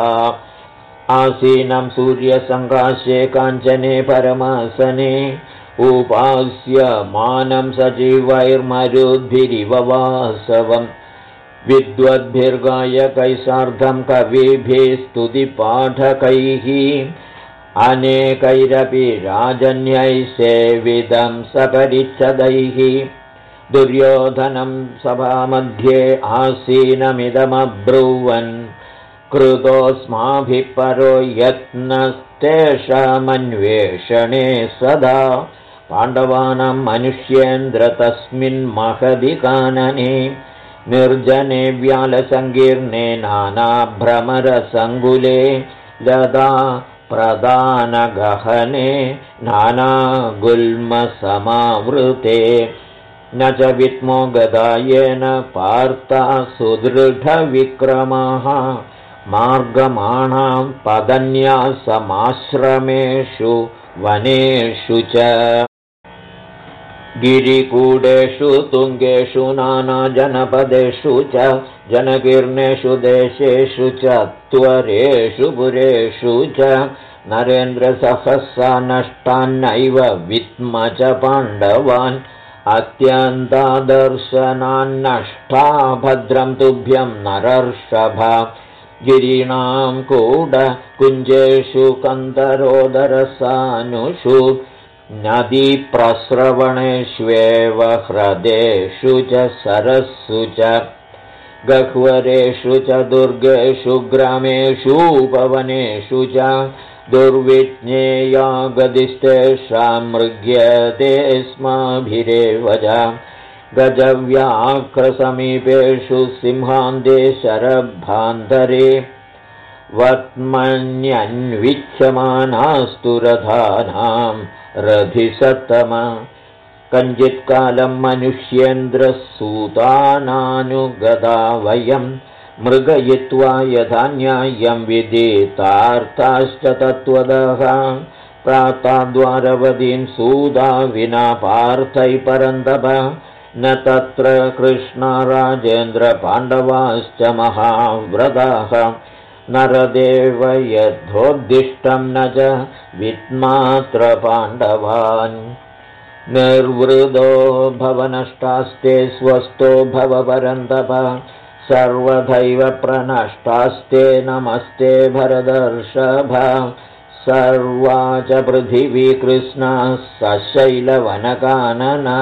S1: आसीनं सूर्यसङ्काशे काञ्चने परमासने उपास्य मानं सजीवैर्मरुद्भिरिव वासवम् विद्वद्भिर्गायकैः सार्धं कविभिः स्तुतिपाठकैः अनेकैरपि राजन्यैः सेवितं सपरिच्छदैः दुर्योधनं सभामध्ये आसीनमिदमब्रुवन् कृतोऽस्माभिः परो यत्नस्तेषामन्वेषणे सदा पाण्डवानां मनुष्येन्द्र तस्मिन् महदि कानने निर्जने व्यालसङ्कीर्णे नानाभ्रमरसङ्कुले लता प्रदानगहने नानागुल्मसमावृते न च विद्मो गदायेन पार्ता सुदृढविक्रमाः मार्गमाणां पदन्यासमाश्रमेषु वनेषु च गिरिकूडेषु तुङ्गेषु नानाजनपदेषु च जनकीर्णेषु देशेषु च त्वरेषु पुरेषु च नरेन्द्रसहस्रा नष्टान्नैव विद्म च पाण्डवान् अत्यन्तादर्शनान्नष्टा भद्रं तुभ्यं नरर्षभ गिरीणां कूडकुञ्जेषु कन्दरोदरसानुषु नदीप्रस्रवणेष्वेव ह्रदेषु च सरस्सु च गह्वरेषु च दुर्गेषु ग्रामेषु पवनेषु च दुर्विज्ञेया गतिस्तेषां मृग्यते स्माभिरेव च गजव्याघ्रसमीपेषु सिंहान्ते शरभान्धरे वर्त्मन्यन्विच्यमानास्तु रथानां रथिसत्तम कञ्चित्कालं मनुष्येन्द्रसूतानानुगदा वयं मृगयित्वा यथा न्याय्यं विदितार्थाश्च तत्त्वदः प्राताद्वारवतीं सूदा विना पार्थै परन्तप न तत्र कृष्णराजेन्द्रपाण्डवाश्च महाव्रताः नरदेव यथोद्दिष्टं न च विद्मात्र पाण्डवान् निर्वृदो भवनष्टास्ते स्वस्थो भव परन्तप सर्वथैव प्रनष्टास्ते नमस्ते भरदर्षभ सर्वा च पृथिवी कृष्णा सशैलवनकानना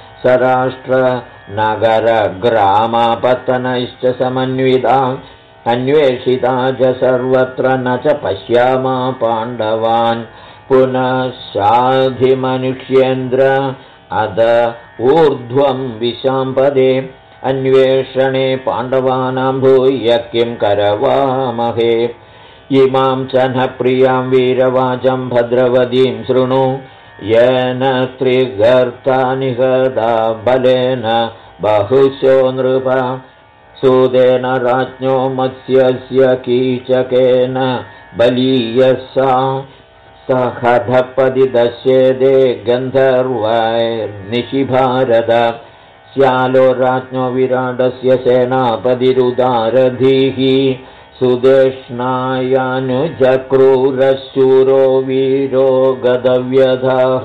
S1: सराष्ट्रनगरग्रामपत्तनैश्च समन्विता अन्वेषिता च सर्वत्र न च पश्यामा पाण्डवान् पुनः शाधिमनुष्येन्द्र अद ऊर्ध्वं विशाम्पदे अन्वेषणे पाण्डवानां भूय किं करवामहे इमां च न प्रियां वीरवाचं भद्रवतीं शृणु येन त्रिगर्ता निहता बलेन बहुशो नृप सूदेन राज्ञो मत्स्यस्य कीचकेन बलीयसा सहधपदिदस्येदे गन्धर्वैर्निशिभारत श्यालो राज्ञो विराटस्य सेनापतिरुदारधीः सुदेष्णायानुजक्रूरशूरो वीरो गदव्यधः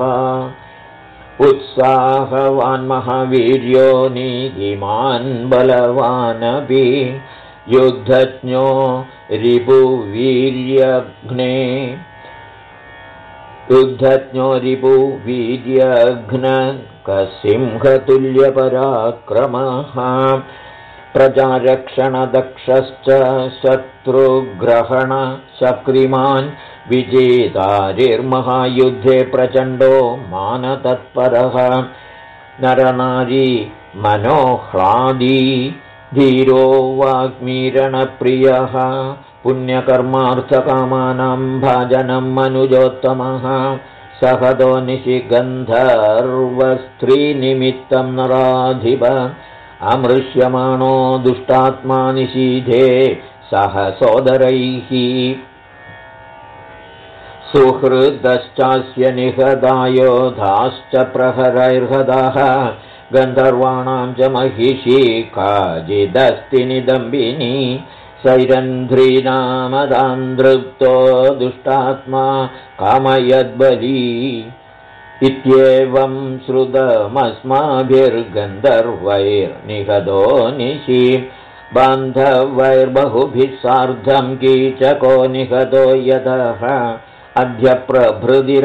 S1: उत्साहवान् महावीर्यो नीतिमान् बलवानपि युद्धज्ञो रिपुवीर्यघ्न कसिंहतुल्यपराक्रमः प्रजारक्षणदक्षश्च शत्रुग्रहणशक्तिमान् विजेतारिर्महायुद्धे प्रचण्डो मानतत्परः नरनारी मनोह्लादी धीरो वाग्मीरणप्रियः पुण्यकर्मार्थकामानां भाजनं मनुजोत्तमः सहदो निशिगन्धर्वस्त्रीनिमित्तं नराधिप अमृष्यमाणो दुष्टात्मा निशीधे सह सोदरैः सुहृदश्चास्य निहदायोधाश्च प्रहरैर्हदाः गन्धर्वाणां च महिषी काचिदस्ति निदम्बिनी सैरन्ध्रीनामदान्दृप्तो दुष्टात्मा कामयद्बली इत्येवं श्रुतमस्माभिर्गन्धर्वैर्निहतो निशि बान्धवैर्बहुभिः सार्धं कीचको निहतो यतः अद्य प्रभृति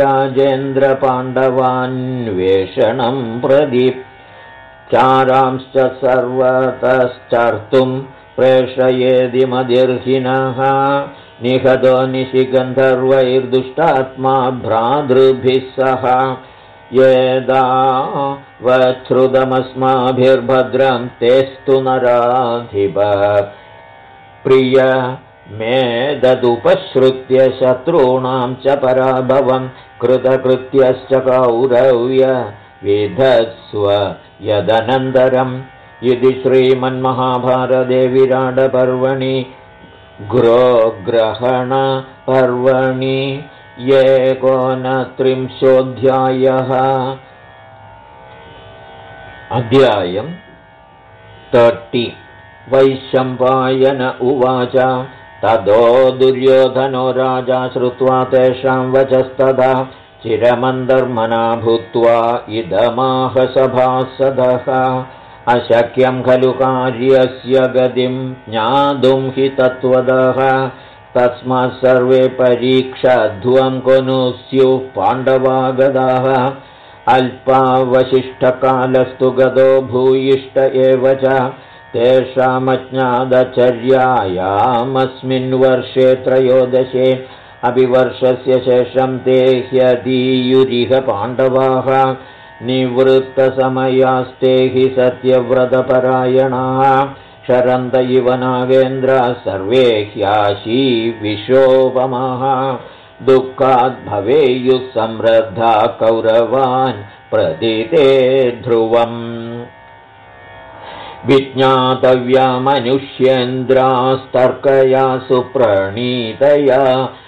S1: राजेन्द्रपाण्डवान्वेषणं प्रदि चारांश्च सर्वतश्चर्तुं प्रेषयेदि मदिर्हिनः निहतो निशिगन्धर्वैर्दुष्टात्मा भ्रातृभिः सह यदावच्छ्रुतमस्माभिर्भद्रं तेस्तु नराधिप प्रियमेतदुपश्रुत्य शत्रूणां च पराभवं कृतकृत्यश्च कौरव्य विधत्स्व यदनन्तरम् इति श्रीमन्महाभारते विराटपर्वणि ग्रोग्रहणपर्वणि 39 अध्यायम् 30 वैशम्पायन उवाच ततो दुर्योधनो राजा श्रुत्वा तेषां वचस्तदा चिरमन्दर्मना भूत्वा इदमाह सभासदः अशक्यं खलु कार्यस्य गतिं ज्ञातुं हि तत्त्वदः तस्मात् सर्वे परीक्षध्वं कोनु स्युः पाण्डवागदाः अल्पावशिष्टकालस्तु गतो भूयिष्ठ एव च तेषामज्ञातचर्यायामस्मिन् वर्षे 13 अपि वर्षस्य शेषं ते ह्यदीयुरिह पाण्डवाः निवृत्तसमयास्ते हि सत्यव्रतपरायणाः शरन्त इव नागेन्द्र सर्वे ह्याशी विशोपमाः दुःखाद्भवेयुः समृद्धा कौरवान् प्रदिते ध्रुवम् विज्ञातव्या मनुष्येन्द्रास्तर्कया सुप्रणीतया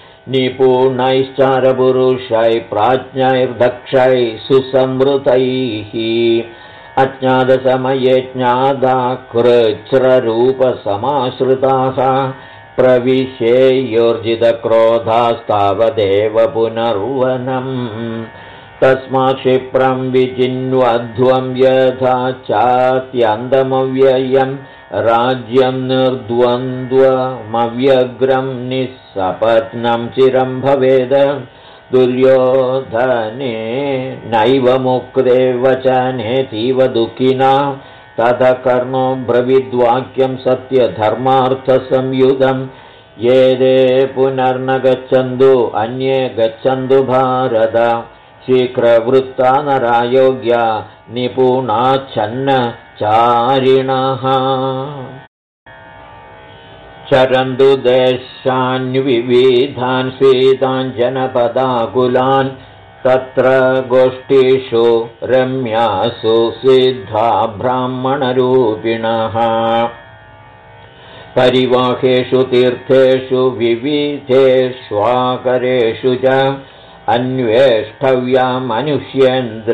S1: निपुणैश्चारपुरुषैः प्राज्ञैर्दक्षैः सुसंवृतैः अज्ञातसमये ज्ञाता कृच्छ्ररूपसमाश्रिताः प्रविशेयोर्जितक्रोधास्तावदेव पुनर्वनम् तस्मात् क्षिप्रं विचिन्वध्वं यथा चात्यन्तमव्ययम् राज्यं निर्द्वन्द्वमव्यग्रं निःसपत्नं चिरं भवेद दुर्योधने नैव मुक्ते वचनेतीव दुःखिना ततः कर्णो ब्रवीद्वाक्यं सत्यधर्मार्थसंयुधम् ये ते पुनर्न गच्छन्तु अन्ये गच्छन्तु भारत शीघ्रवृत्ता नरायोग्या निपुणाच्छन्नचारिणः चरन्तु देशान्विविधान् स्वीतान् जनपदाकुलान् तत्र गोष्ठीषु रम्यासु सिद्धा ब्राह्मणरूपिणः परिवाहेषु तीर्थेषु विविधेष्वाकरेषु च अन्वेष्टव्या मनुष्येन्द्र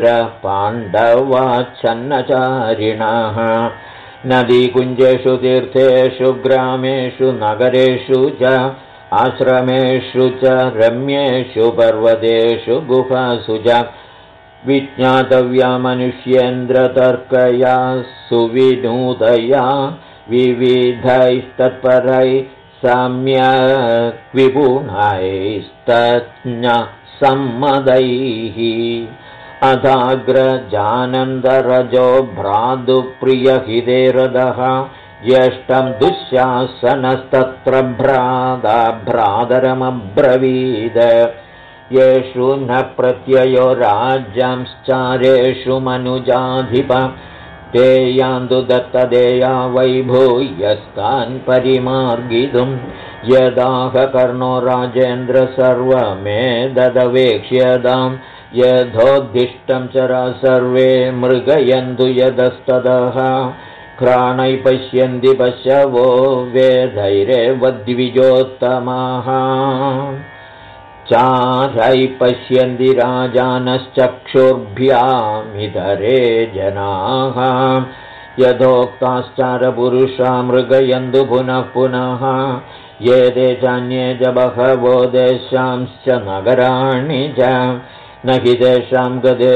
S1: पाण्डवाच्छन्नचारिणः नदीकुञ्जेषु तीर्थेषु ग्रामेषु नगरेषु च आश्रमेषु च रम्येषु पर्वतेषु गुहासु च विज्ञातव्या मनुष्येन्द्रतर्कया सुविनूतया विविधैस्तत्परैः सम्यक् विपुणैस्तज्ञसम्मदैः अथाग्रजानन्दरजो भ्रातुप्रियहितेरदः ज्येष्ठं दुःशासनस्तत्र भ्रातरमब्रवीद येषु न प्रत्ययो राज्यांश्चारेषु मनुजाधिप ते यान्तु दत्तदेया वैभूयस्तान् परिमार्गितुं यदाह कर्णो राजेन्द्र सर्वमेतदवेक्ष्यतां यथोद्दिष्टं चरा सर्वे मृगयन्तु यदस्ततः घ्राणैः पश्यन्ति पशवो वेदैरेव द्विजोत्तमाः चारैः पश्यन्ति राजानश्चक्षुर्भ्यामितरे जनाः यथोक्ताश्चारपुरुषा मृगयन्तु पुनः पुनः ये ते चान्ये च बहवो देशांश्च नगराणि च न हि तेषां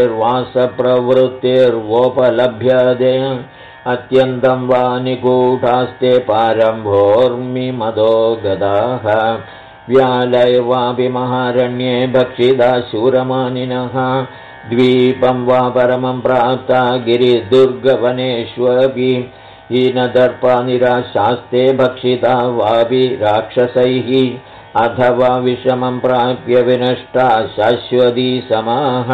S1: गतिर्वासप्रवृत्तिर्वोपलभ्यते अत्यन्तं वा निगूढास्ते पारम्भोर्मिमदो गदाः व्यालैर्वापि महारण्ये भक्षिता शूरमानिनः द्वीपं वा परमं प्राप्ता गिरिदुर्गवनेष्वपि हीनदर्पा निराशास्ते भक्षिता वापि राक्षसैः अथवा विषमं प्राप्य विनष्टा शाश्वती समाः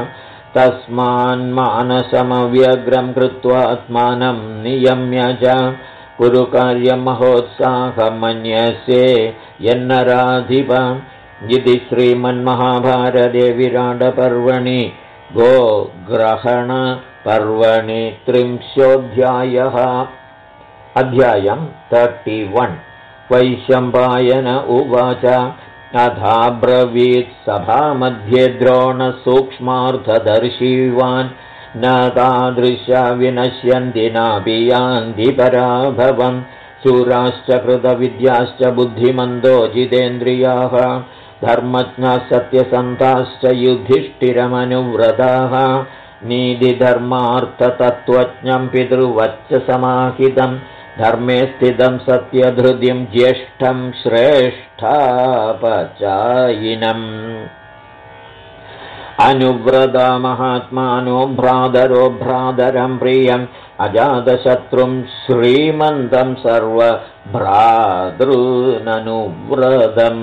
S1: तस्मान्मानसमव्यग्रं कृत्वा आत्मानं नियम्य च कुरु कार्यं महोत्साहं मन्यसे यन्नराधिप इति श्रीमन्महाभारते विराटपर्वणि गोग्रहणपर्वणि 30 अध्यायं 31 वैशम्पायन उवाच अथाब्रवीत् सभामध्ये द्रोणसूक्ष्मार्थदर्शिवान् न तादृशा विनश्यन्ति नापि यान्ति पराभवम् शूराश्च कृतविद्याश्च बुद्धिमन्दो जितेन्द्रियाः धर्मज्ञाः सत्यसन्धाश्च युधिष्ठिरमनुव्रताः नीतिधर्मार्थतत्त्वज्ञं पितृवच्च समाहितं धर्मे स्थितं सत्यधृतिं ज्येष्ठं श्रेष्ठापचायिनम् अनुव्रता महात्मानो भ्रातरो भ्रातरं प्रियम् अजातशत्रुं श्रीमन्तं सर्वभ्रातॄननुव्रतं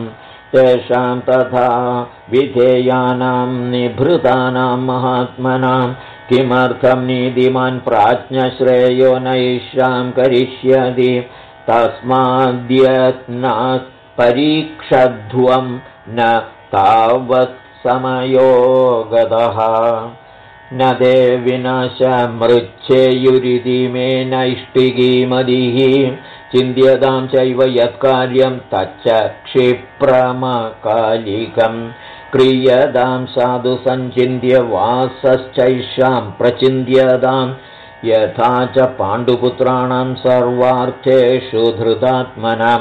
S1: तेषां तथा विधेयानां निभृतानां महात्मनां किमर्थं नीतिमान् प्राज्ञश्रेयो नैषां करिष्यति तस्माद्यत्नात् परीक्षध्वं न तावत् समयो गतः न ते विनाशमृच्छेयुरिति मे नैष्टिकीमदिः चिन्त्यतां चैव यत्कार्यं तच्च क्षिप्रमकालिकम् क्रियतां साधु सञ्चिन्त्य वासश्चैषां प्रचिन्त्यतां यथा च पाण्डुपुत्राणां सर्वार्थेषु धृतात्मनां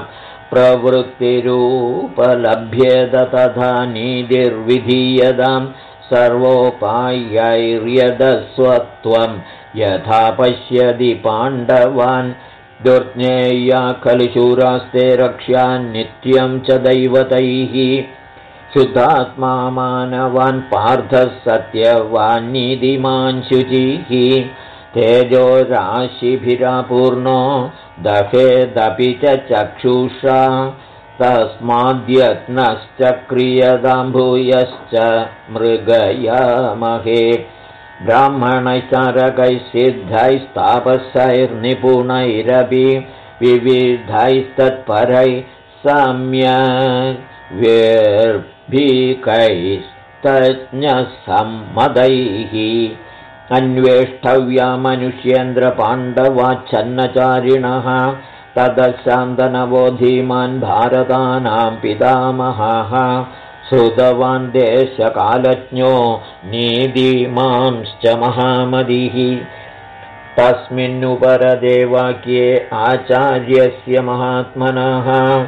S1: प्रवृत्तिरूपलभ्येत तथा नीतिर्विधीयतां सर्वोपायैर्यदस्वत्वं यथा पश्यति पाण्डवान् दुर्ज्ञेया खलु शूरास्ते रक्ष्या नित्यं च दैवतैः शुद्धात्मा मानवान् पार्थः सत्यवान् नीतिमान् शुचिः तेजो राशिभिरापूर्णो दहेदपि च चक्षुषा तस्माद्यत्नश्च क्रियतां भूयश्च मृगयामहे ब्राह्मणैश्चारकैः सिद्धैस्तापसैर्निपुणैरपि विविधैस्तत्परैः सम्यक् व्यर्भिकैस्तज्ञसम्मदैः अन्वेष्टव्या मनुष्येन्द्रपाण्डवाच्छन्नचारिणः तदशान्तनवो धीमान् भारतानां पितामहः श्रुतवान् देशकालज्ञो नीतिमांश्च महामतिः तस्मिन्नुपरदेवाक्ये आचार्यस्य महात्मनः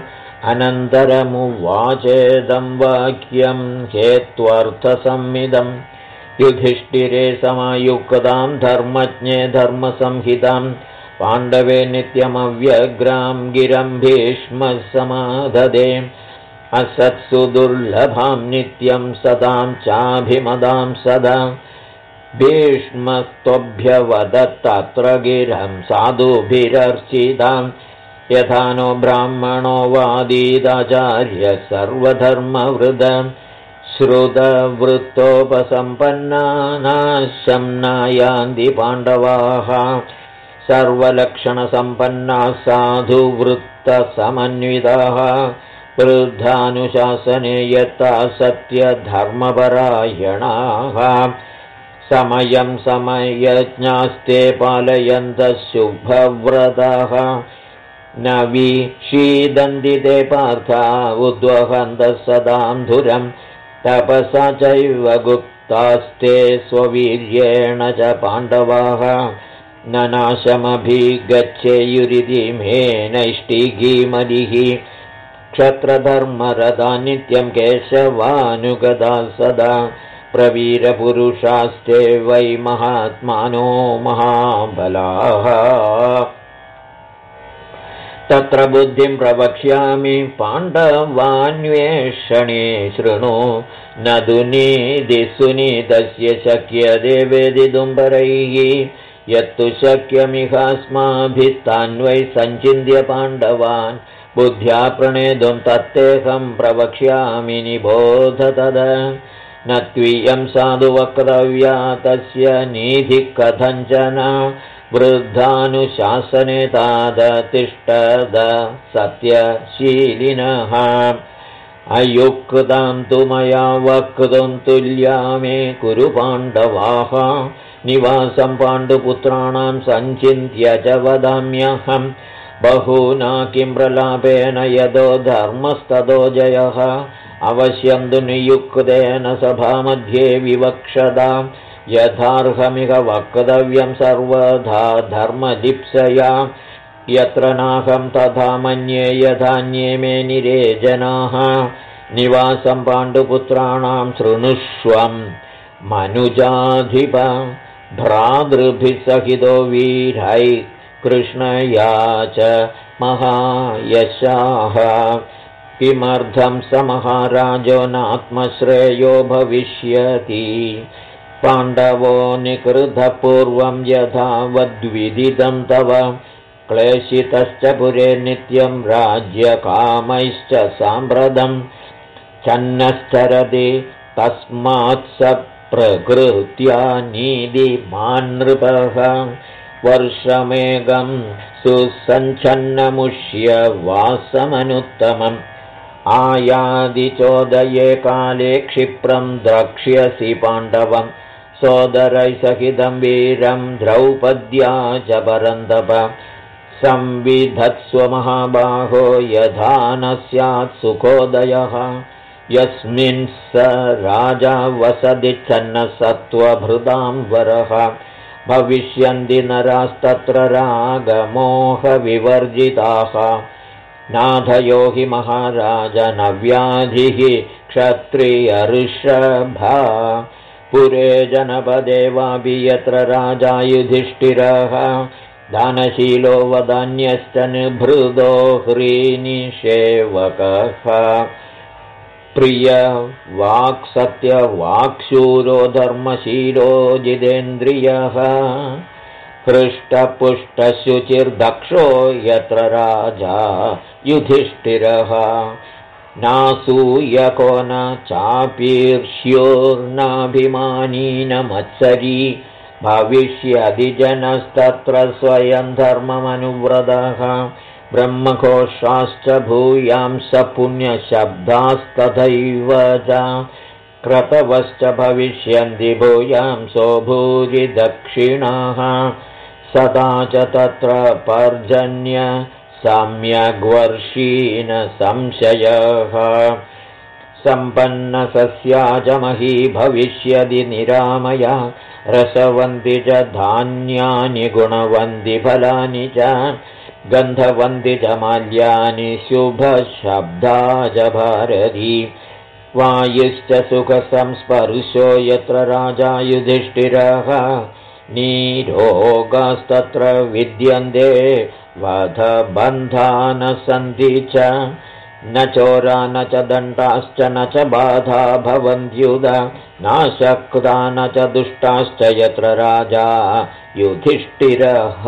S1: अनन्तरमुवाचेदं वाक्यं हेत्वर्थसंमिदम् युधिष्ठिरे समायुक्तां धर्मज्ञे धर्मसंहितां पाण्डवे नित्यमव्यग्रां गिरं भीष्मः समाददे असत्सु दुर्लभां नित्यं सदां चाभिमदां सदा भीष्मस्त्वभ्यवदत्तत्र गिरं साधुभिरर्चितां यथा नो ब्राह्मणो वादीदाचार्य सर्वधर्मवृद श्रुतवृत्तोपसम्पन्नानाशं नायान्ति पाण्डवाः सर्वलक्षणसम्पन्नाः साधुवृत्तसमन्विताः वृद्धानुशासने यत्ता सत्यधर्मपरायणाः समयं समयज्ञास्ते पालयन्तः शुभव्रताः न विषीदन्ति ते पार्था उद्वहन्तः सदां धुरम् तपसा चैव गुप्तास्ते स्ववीर्येण च पाण्डवाः न नाशमभिगच्छेयुरिति मे नैष्टिकीमदिः क्षत्रधर्मरता नित्यं केशवानुगता सदा प्रवीरपुरुषास्ते वै महात्मानो महाबलाः तत्र बुद्धिं प्रवक्ष्यामि पाण्डवान्वेषणे शृणु न दुनीतिसुनीतस्य शक्यते वेदितुं परैः यत्तु शक्यमिहास्माभिस्तान्वै सञ्चिन्त्य पाण्डवान् बुद्ध्या प्रणेतुं तत्तेऽहं प्रवक्ष्यामि निबोध तद न त्वियं साधु वक्तव्या तस्य नीतिः कथञ्चन वृद्धानुशासने तादतिष्ठद सत्यशीलिनः अयुक्तां तु मया वक्तुं तुल्या मे कुरु पाण्डवाः निवासं पाण्डुपुत्राणां सञ्चिन्त्य च वदाम्यहं बहुना किं प्रलापेन यदो धर्मस्ततो जयः अवश्यं तु नियुक्तेन सभामध्ये विवक्षताम् यथार्हमिह वक्तव्यं सर्वधा धर्मदीप्सया यत्र नाहं तथा मन्ये यथान्ये मे निरेजनाः निवासं पाण्डुपुत्राणां शृणुष्वं मनुजाधिप भ्रातृभिः सहितो वीरैः कृष्णया च महायशाः किमर्थं स महाराजो नात्मश्रेयो भविष्यति पाण्डवो निकृतपूर्वं यथा वद्विदितं तव क्लेशितश्च पुरे नित्यं राज्यकामैश्च साम्प्रतं छन्नश्चरति तस्मात् स प्रकृत्या नीतिमान् नृपः वर्षमेघं सुसञ्छन्नमुष्य वासमनुत्तमम् आयादिचोदये काले क्षिप्रं द्रक्ष्यसि पाण्डवम् सोदरैसहितं वीरं द्रौपद्या च परन्तप संविधत्स्व महाबाहो यथा न स्यात् सुखोदयः यस्मिन् स राजा वसदिच्छन्नः सत्त्वभृतां वरः भविष्यन्ति नरास्तत्र रागमोहविवर्जिताः नाथयो हि महाराज न व्याधिः क्षत्रियऋषभा पुरे जनपदे वापि यत्र राजा युधिष्ठिरः दानशीलो वदान्यश्च निभृतो ह्रीनिषेवकः प्रिय वाक्सत्यवाक्शूरो धर्मशीलो जितेन्द्रियः हृष्टपुष्टशुचिर्दक्षो यत्र राजा युधिष्ठिरः नासूयको न चापीर्ष्योर्नाभिमानी न मत्सरी भविष्यदि जनस्तत्र स्वयं धर्ममनुव्रतः ब्रह्मघोषाश्च भूयांस पुण्यशब्दास्तथैव च क्रतवश्च भविष्यन्ति भूयांसो भूरि दक्षिणाः सदा च तत्र पर्जन्य सम्यग्वर्षीन संशयः सम्पन्नसस्या च मही भविष्यदि निरामया रसवन्ति च धान्यानि गुणवन्ति फलानि च गन्धवन्ति च माल्यानि शुभशब्दा च भारती वायुश्च सुखसंस्पर्शो यत्र राजा युधिष्ठिरः नीरोगास्तत्र विद्यन्ते वधबन्धा न सन्ति च न चोरा न च दण्डाश्च न च बाधा भवन्त्युद नाशक्ता न च दुष्टाश्च यत्र राजा युधिष्ठिरः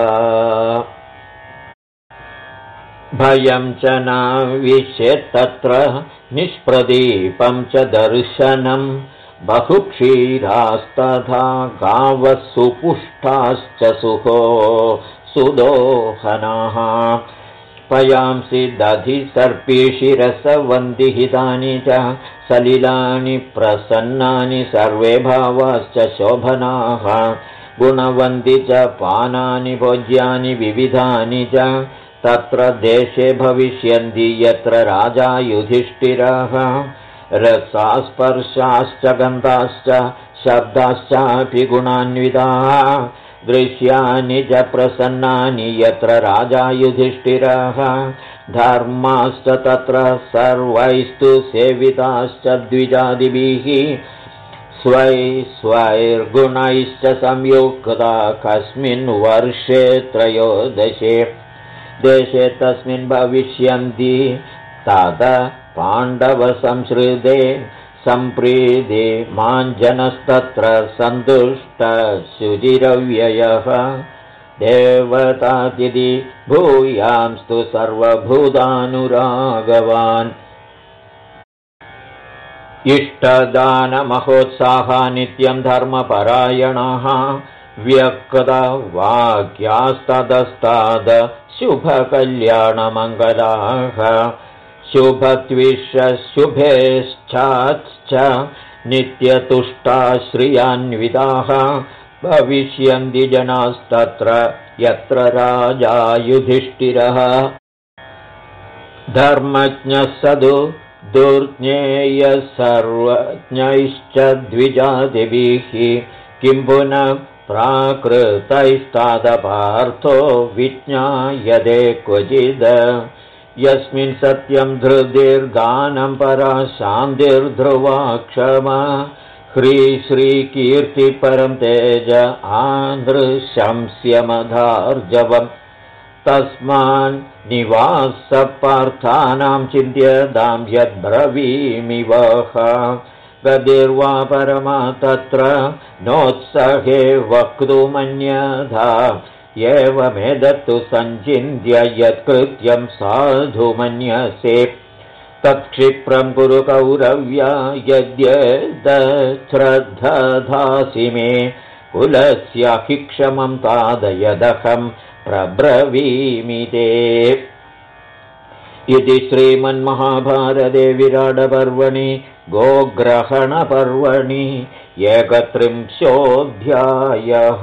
S1: भयं च न विश्येत्तत्र निष्प्रदीपं च दर्शनं बहुक्षीरास्तथा गावः सुपुष्टाश्च सुखो सुदोहनाः पयांसि दधि सर्पिशिरसवन्ति हितानि च सलिलानि प्रसन्नानि सर्वे भावाश्च शोभनाः गुणवन्ति च पानानि भोज्यानि विविधानि च तत्र देशे भविष्यन्ति यत्र राजा युधिष्ठिरः रसास्पर्शाश्च गन्धाश्च शब्दाश्चापि गुणान्विताः दृश्यानि च प्रसन्नानि यत्र राजा युधिष्ठिरः धर्माश्च तत्र सर्वैस्तु सेविताश्च द्विजादिभिः स्वैर्गुणैश्च संयुक्ता कस्मिन् वर्षे त्रयोदशे देशे तस्मिन् भविष्यन्ति तात पाण्डवसंसृते सम्प्रीदे माञ्जनस्तत्र सन्तुष्टशुचिरव्ययः देवतातिथि भूयांस्तु सर्वभूतानुरागवान् इष्टदानमहोत्साहा नित्यं धर्मपरायणाः व्यक्तवाक्यास्ततस्ताद शुभकल्याणमङ्गलाः शुभत्विषशुभेश्चाच्च नित्यतुष्टाश्रियान्विताः भविष्यन्ति जनास्तत्र यत्र राजा युधिष्ठिरः धर्मज्ञः सदु दुर्ज्ञेयः सर्वज्ञैश्च द्विजादिभिः किं पुनः प्राकृतैस्तादपार्थो विज्ञायते क्वचिद् यस्मिन् सत्यं धृतिर्गानं परा शान्तिर्ध्रुवा क्षमा श्रीकीर्तिपरं तेज आनृशंस्यमधार्जवम् तस्मान् निवासपार्थानां चिन्त्यतां यद्ब्रवीमिवः गतिर्वा परमा तत्र नोत्सहे वक्तुमन्यथा एवमेतत्तु सञ्चिन्त्य यत्कृत्यं साधु मन्यसे तत्क्षिप्रं कुरु कौरव्या यद्यश्रद्धधासि मे कुलस्याभिक्षमं तादयदहं प्रब्रवीमि ते। इति श्रीमन्महाभारते विराटपर्वणि गोग्रहणपर्वणि 31.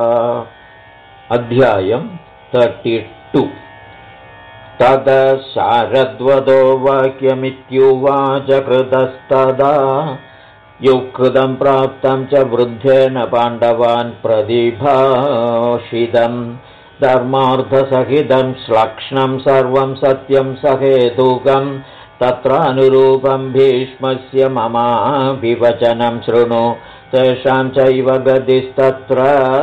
S1: अध्यायम् 32। तद शारद्वदो वाक्यमित्युवाच कृतस्तदा युक्तं प्राप्तं च वृद्धेन पाण्डवान् प्रतिभाषितम् धर्मार्थसहितं श्लक्ष्णं सर्वं सत्यं सहेतुकं तत्रानुरूपं भीष्मस्य ममाभिवचनं शृणु तेषां चैव गतिस्तत्र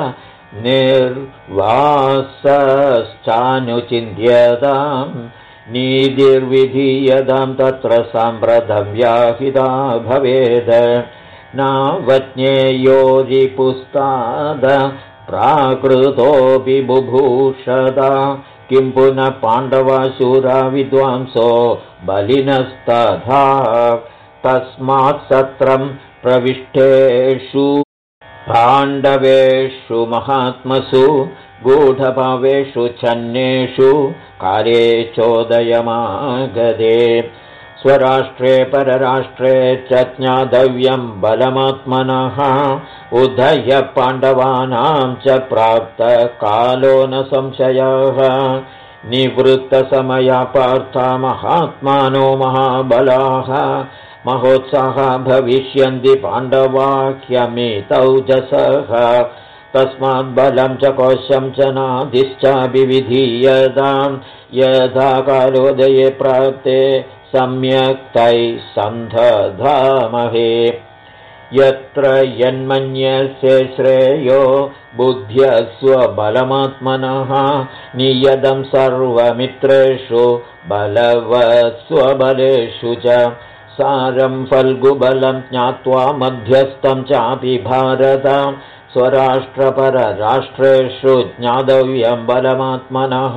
S1: निर्वासश्चानुचिन्त्यतां नीतिर्विधीयतां तत्र साम्प्रतं व्याहिता भवेद् नावज्ञेयो रिपुस्ताद प्राकृतोऽपि बुभूषदा किं पुनः पाण्डवाशूरा विद्वांसो बलिनस्तथा तस्मात् सत्रं प्रविष्टेषु पाण्डवेषु महात्मसु गूढभावेषु छन्नेषु काले चोदयमागते स्वराष्ट्रे परराष्ट्रे च ज्ञातव्यं बलमात्मनः उदय पाण्डवानां च प्राप्तकालो न संशयः निवृत्तसमया पार्था महात्मानो महाबलाः महोत्साहा भविष्यन्ति पाण्डवाख्यमितौजसः तस्मात् बलं च कौशं च नादिश्चाभिविधीयतां यथा कालोदये प्राप्ते सम्यक् तैः सन्धधामहे यत्र यन्मन्यस्य श्रेयो बुद्ध्यस्व बलमात्मनः नियतं सर्वमित्रेषु बलवत्स्वबलेषु च सारं फल्गुबलं ज्ञात्वा मध्यस्थं चापि भारत स्वराष्ट्रपरराष्ट्रेषु ज्ञातव्यं बलमात्मनः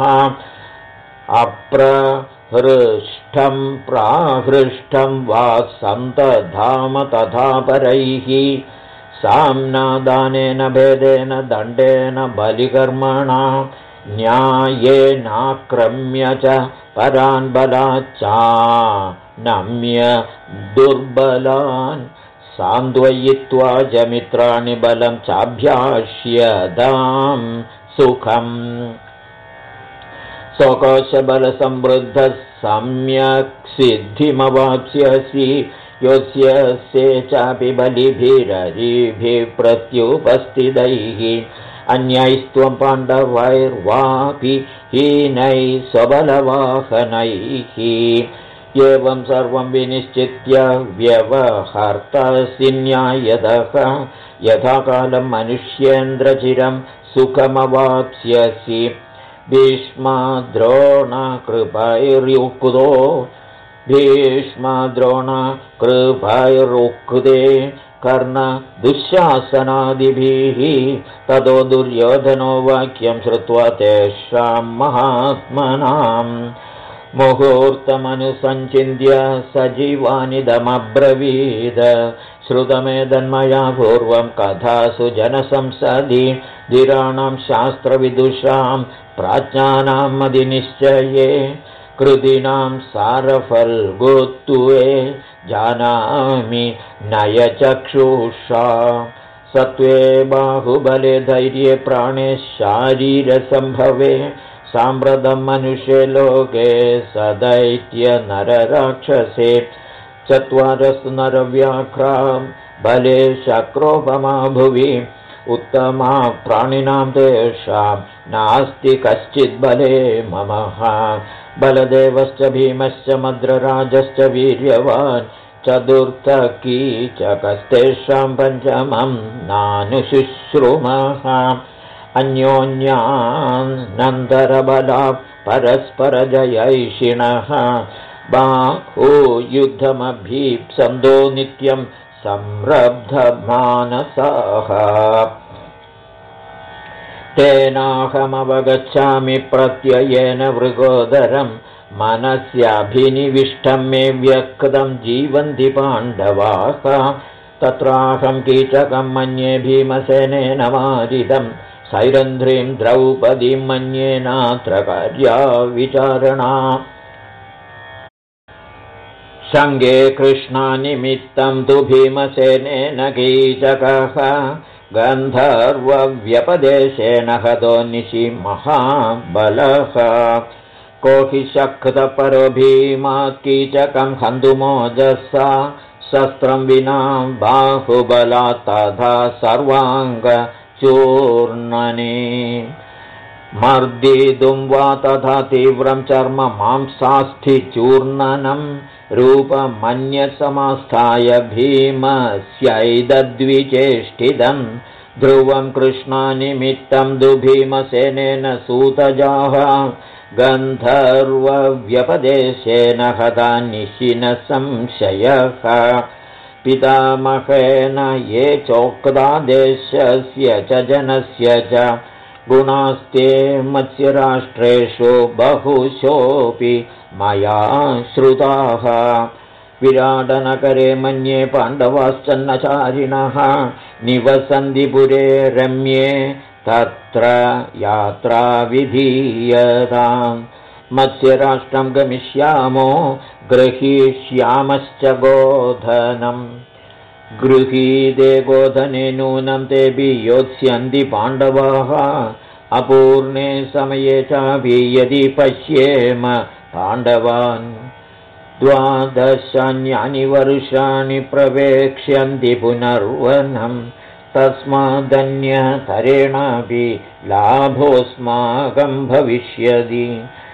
S1: हृष्टं प्राहृष्टं वा सन्तधाम तथा परैः साम्नादानेन भेदेन दण्डेन बलिकर्मणा न्यायेनाक्रम्य च परान् बलाच्चानम्य दुर्बलान् सान्द्वयित्वा च मित्राणि बलं चाभ्यास्यतां सुखम् स्वकोशबलसमृद्धः सम्यक् सिद्धिमवाप्स्यसि योऽस्य चापि बलिभिररिभिः प्रत्युपस्थितैः अन्यैस्त्वं पाण्डवैर्वापि हीनैः स्वबलवाहनैः एवं सर्वं विनिश्चित्य व्यवहर्तसि न्यायतः यथा कालं मनुष्येन्द्रचिरं सुखमवाप्स्यसि भीष्माद्रोणकृपैरुक्ते कर्णदुःशासनादिभिः ततो दुर्योधनो वाक्यं श्रुत्वा तेषां महात्मनां मुहूर्तमनुसञ्चिन्त्य सजीवानिदमब्रवीद श्रुतमेतन्मया पूर्वं कथासु जनसंसदि धीराणां शास्त्रविदुषां प्राज्ञानां मदिनिश्चये कृतीनां सारफल्गुत्वे जानामि नयचक्षुषा सत्त्वे बाहुबले धैर्ये प्राणे शारीरसम्भवे साम्प्रतं मनुष्ये लोके सदैत्य नरराक्षसे चत्वारस्तु नरव्याघ्रां बले शक्रोपमा भुवि उत्तमा प्राणिनां तेषां नास्ति कश्चित् बले ममः बलदेवश्च भीमश्च मद्रराजश्च वीर्यवान् चतुर्थकीचकस्तेषां पञ्चमं नानुशुश्रुमः अन्योन्यानन्तरबला परस्परजयैषिणः बाहुयुद्धमभीप्सन्दो नित्यं संरब्धमानसाः तेनाहमवगच्छामि प्रत्ययेन मृगोदरं मनस्याभिनिविष्टं मे व्यक्तं जीवन्ति पाण्डवाः तत्राहं कीचकं मन्ये भीमसेनेन मारितं सैरन्ध्रीं द्रौपदीं मन्ये नात्र कार्या विचारणा शङ्गे कृष्णानिमित्तं तु भीमसेनेन कीचकः गन्धर्वव्यपदेशेन हतो निशि महाबलः को हि शक्तपरो भीमात् कीचकं हन्तुमोजसा शस्त्रं विना बाहुबलात् तथा सर्वाङ्गचूर्णने मर्दितुं वा तथा तीव्रं चर्म मांसास्थिचूर्णनं रूपमन्यसमास्थाय भीमस्यैदद्विचेष्टितं ध्रुवं कृष्णानिमित्तं तु भीमसेनेन सूतजाः गन्धर्वव्यपदेशेन हता निशिनः संशयः पितामहेन ये चोक्तादेशस्य च जनस्य च गुणास्ते मत्स्यराष्ट्रेषु बहुशोऽपि मया श्रुताः विराटनगरे मन्ये पाण्डवाश्चन्नचारिणः निवसन्ति पुरे रम्ये तत्र यात्रा विधीयताम् मत्स्यराष्ट्रं गमिष्यामो गृहीष्यामश्च गोधनम् गृहीते गोधने नूनं तेऽपि योत्स्यन्ति पाण्डवाः अपूर्णे समये चापि यदि पश्येम पाण्डवान् 12 वर्षाणि प्रवेक्ष्यन्ति पुनर्वनम् तस्मादन्यतरेणापि लाभोऽस्माकं भविष्यति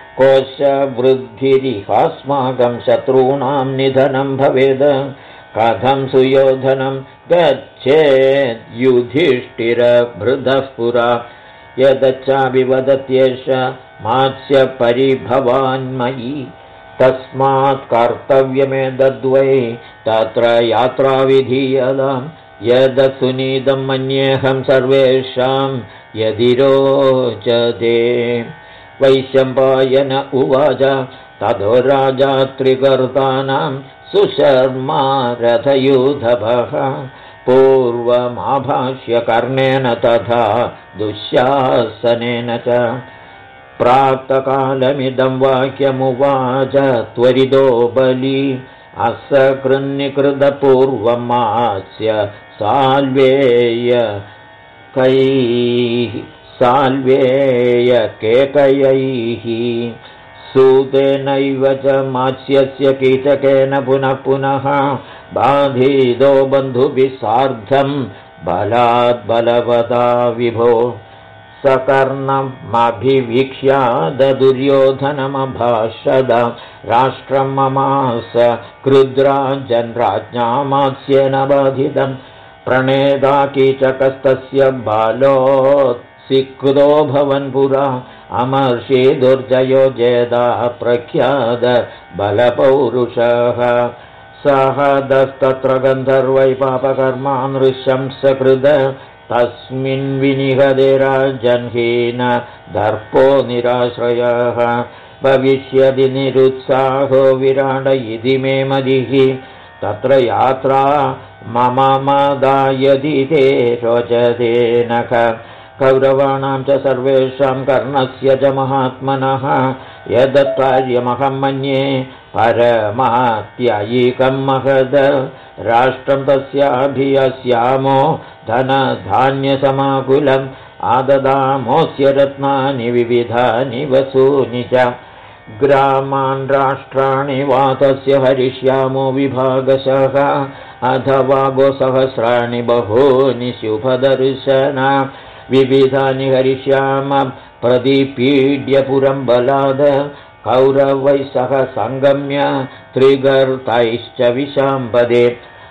S1: कोशवृद्धिरिहास्माकं शत्रूणां निधनं भवेद कथं सुयोधनं गच्छेद् युधिष्ठिरभृतः पुरा यदच्चापि वदत्येष मात्स्यपरिभवान्मयि तस्मात् कर्तव्यमेतद्वै तत्र यात्रा विधीयताम् यदसुनीतं मन्येऽहं सर्वेषां यदि रोचते वैशम्पायन उवाच ततो राजा त्रिकर्तानां सुशर्मा रथयूथभः पूर्वमाभाष्य कर्णेन तथा दुःशासनेन च प्राप्तकालमिदं वाक्यमुवाच त्वरितो बली असकृन्निकृतपूर्वमास्य साल्वेय केकयैः सूतेनैव च मात्स्यस्य कीचकेन पुनः पुनः बाधितो बन्धुभिः सार्धं बलात् बलवता विभो सकर्णमभिवीक्ष्यादुर्योधनमभाषद राष्ट्रं ममास कृद्राजन्राज्ञामात्स्येन बाधितं प्रणेदा कीचकस्तस्य बालोत्सिक्तो भवन् पुरा अमर्षि दुर्जयो जेदा प्रख्याद बलपौरुषः सहदस्तत्र गन्धर्वै पापकर्मा नृशंसकृद तस्मिन् विनिहते राजन्हीन दर्पो निराश्रयः भविष्यति निरुत्साहो विराट इति मे मदिः तत्र यात्रा मम मदायदि ते रोचते नख कौरवाणां च सर्वेषां कर्णस्य च महात्मनः यदत्कार्यमहं मन्ये परमात्ययिकं महद राष्ट्रं तस्याभियस्यामो धनधान्यसमाकुलम् आददामोऽस्य रत्नानि विविधानि वसूनि च ग्रामान् राष्ट्राणि वा तस्य हरिष्यामो विभागशः अथवा गोसहस्राणि बहूनि शुभदर्शन विविधानि हरिष्याम प्रतिपीड्यपुरं बलाद कौरवैः सह सङ्गम्य त्रिगर्तैश्च विशाम्पदे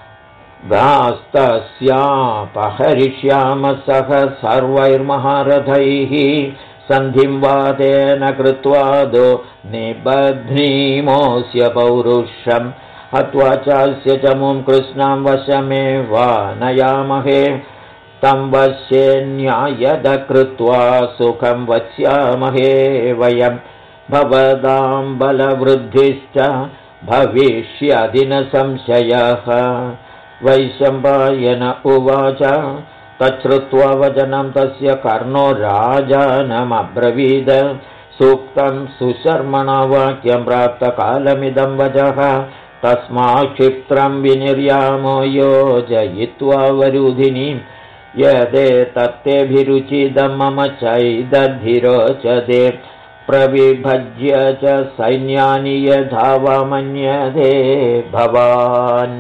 S1: गास्तस्यापहरिष्यामः सह सर्वैर्महारथैः सन्धिं वातेन कृत्वादो निबध्नीमोऽस्य पौरुषम् हत्वा चास्य चमुं कृष्णां वशमेवा नयामहे तं वश्येन्यायद कृत्वा सुखं वत्स्यामहे वयम् भवतां बलवृद्धिश्च भविष्यति न संशयः। वैशम्पायन उवाच तच्छ्रुत्वा वचनं तस्य कर्णो राजानमब्रवीद सूक्तं सुशर्मणा वाक्यं प्राप्तकालमिदं वचः तस्मात् क्षिप्रं विनिर्यामो योजयित्वा वरुधिनीं यदेतत्तेभिरुचिदं मम चैदद्भिरोचते प्रविभज्य च सैन्यानि यथा वा मन्यते भवान्।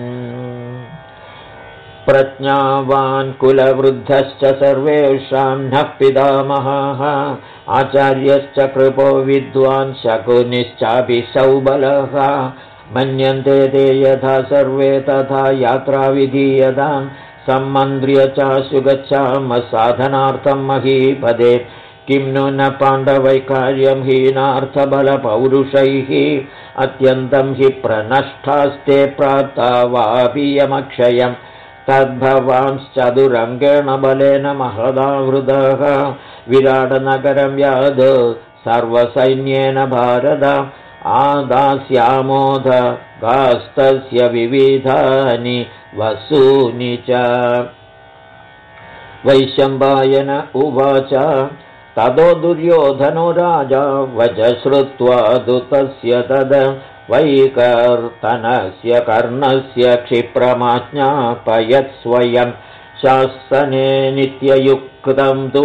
S1: प्रज्ञावान् कुलवृद्धश्च सर्वेषां नः पितामहः आचार्यश्च कृपो विद्वान् शकुनिश्चापि सौबलः मन्यन्ते ते यथा सर्वे तथा यात्राविधीयतां सम्मन्त्र्य चाशु गच्छामः साधनार्थं महीपदे किं नु न पाण्डवैकार्यं हीनार्थबलपौरुषैः अत्यन्तं हि प्रनष्टास्ते प्राप्तावापि यमक्षयम् तद्भवांश्चतुरङ्गेण बलेन महदावृतः विराटनगरं याद सर्वसैन्येन भारत आदास्यामोध गास्तस्य विविधानि वसूनि च। वैशम्पायन उवाच ततो दुर्योधनो राजा वच श्रुत्वा दुतस्य तद वैकर्तनस्य कर्णस्य क्षिप्रमाज्ञापयत् स्वयं शासने नित्ययुक्तं तु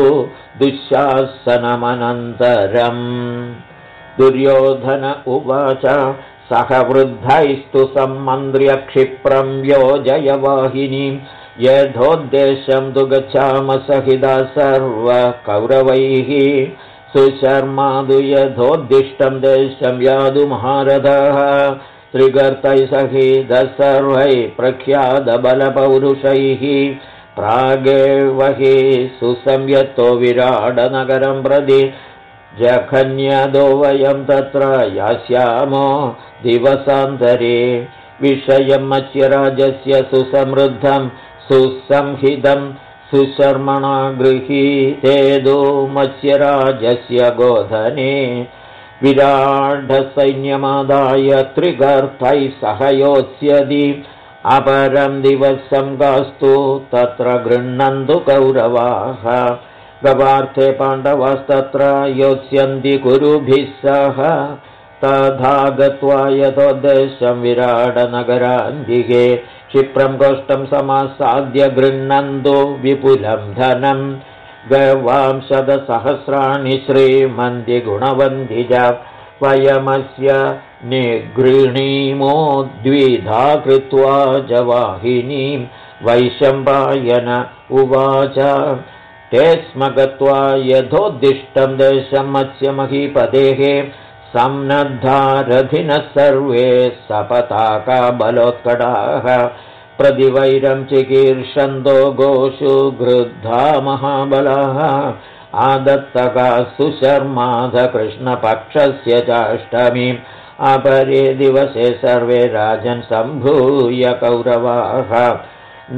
S1: दुःशासनमनन्तरम्। दुर्योधन उवाच सह वृद्धैस्तु सम्मन्त्र्य क्षिप्रं योजयवाहिनीं यथोद्देश्यं तु गच्छामः सहिता सर्वकौरवैः सुशर्मादु यथोद्दिष्टं देशं यादु महारथः त्रिगर्तैः सहितः सर्वैः प्रख्यातबलपौरुषैः प्रागेव हि सुसंयतो विराटनगरं प्रति जघन्यदो वयं तत्र यास्यामो दिवसान्तरे विषयं मत्स्यराजस्य सुसमृद्धं सुसंहितं सुशर्मणा गृहीतेदो मत्स्यराजस्य गोधने विराटसैन्यमादाय त्रिगर्तैः सह योत्स्यति अपरं दिवसं गास्तु तत्र गृह्णन्तु कौरवाः गवार्थे पाण्डवास्तत्र योत्स्यन्ति कुरुभिः सह तथा गत्वा यथोद्देश्यं विराटनगरान्तिके क्षिप्रं गोष्ठं समासाद्य गृह्णन्तु विपुलं धनं गवां शतसहस्राणि श्रीमन्ति गुणवन्ति च वयमस्य निगृह्णीमो द्विधा कृत्वा जवाहिनीं वैशम्पायन उवाच ते स्म गत्वा यथोद्दिष्टं देशं मत्स्यमहीपतेः सम्नद्धारथिनः सर्वे सपताका बलोत्कटाः प्रतिवैरं चिकीर्षन्तो गोषु गृद्धा महाबलाः आदत्तका सुशर्माध कृष्णपक्षस्य चाष्टमीम् अपरे दिवसे सर्वे राजन् सम्भूय कौरवाः न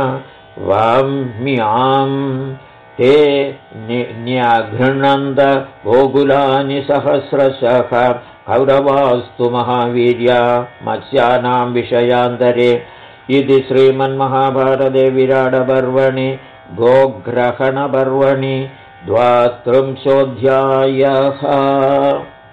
S1: वाम्यां ते न्यगृह्णन्त गोकुलानि सहस्रशः कौरवास्तु महावीर्या मत्स्यानां विषयान्तरे इति श्रीमन्महाभारते विराटपर्वणि गोग्रहणपर्वणि 23 अध्यायः।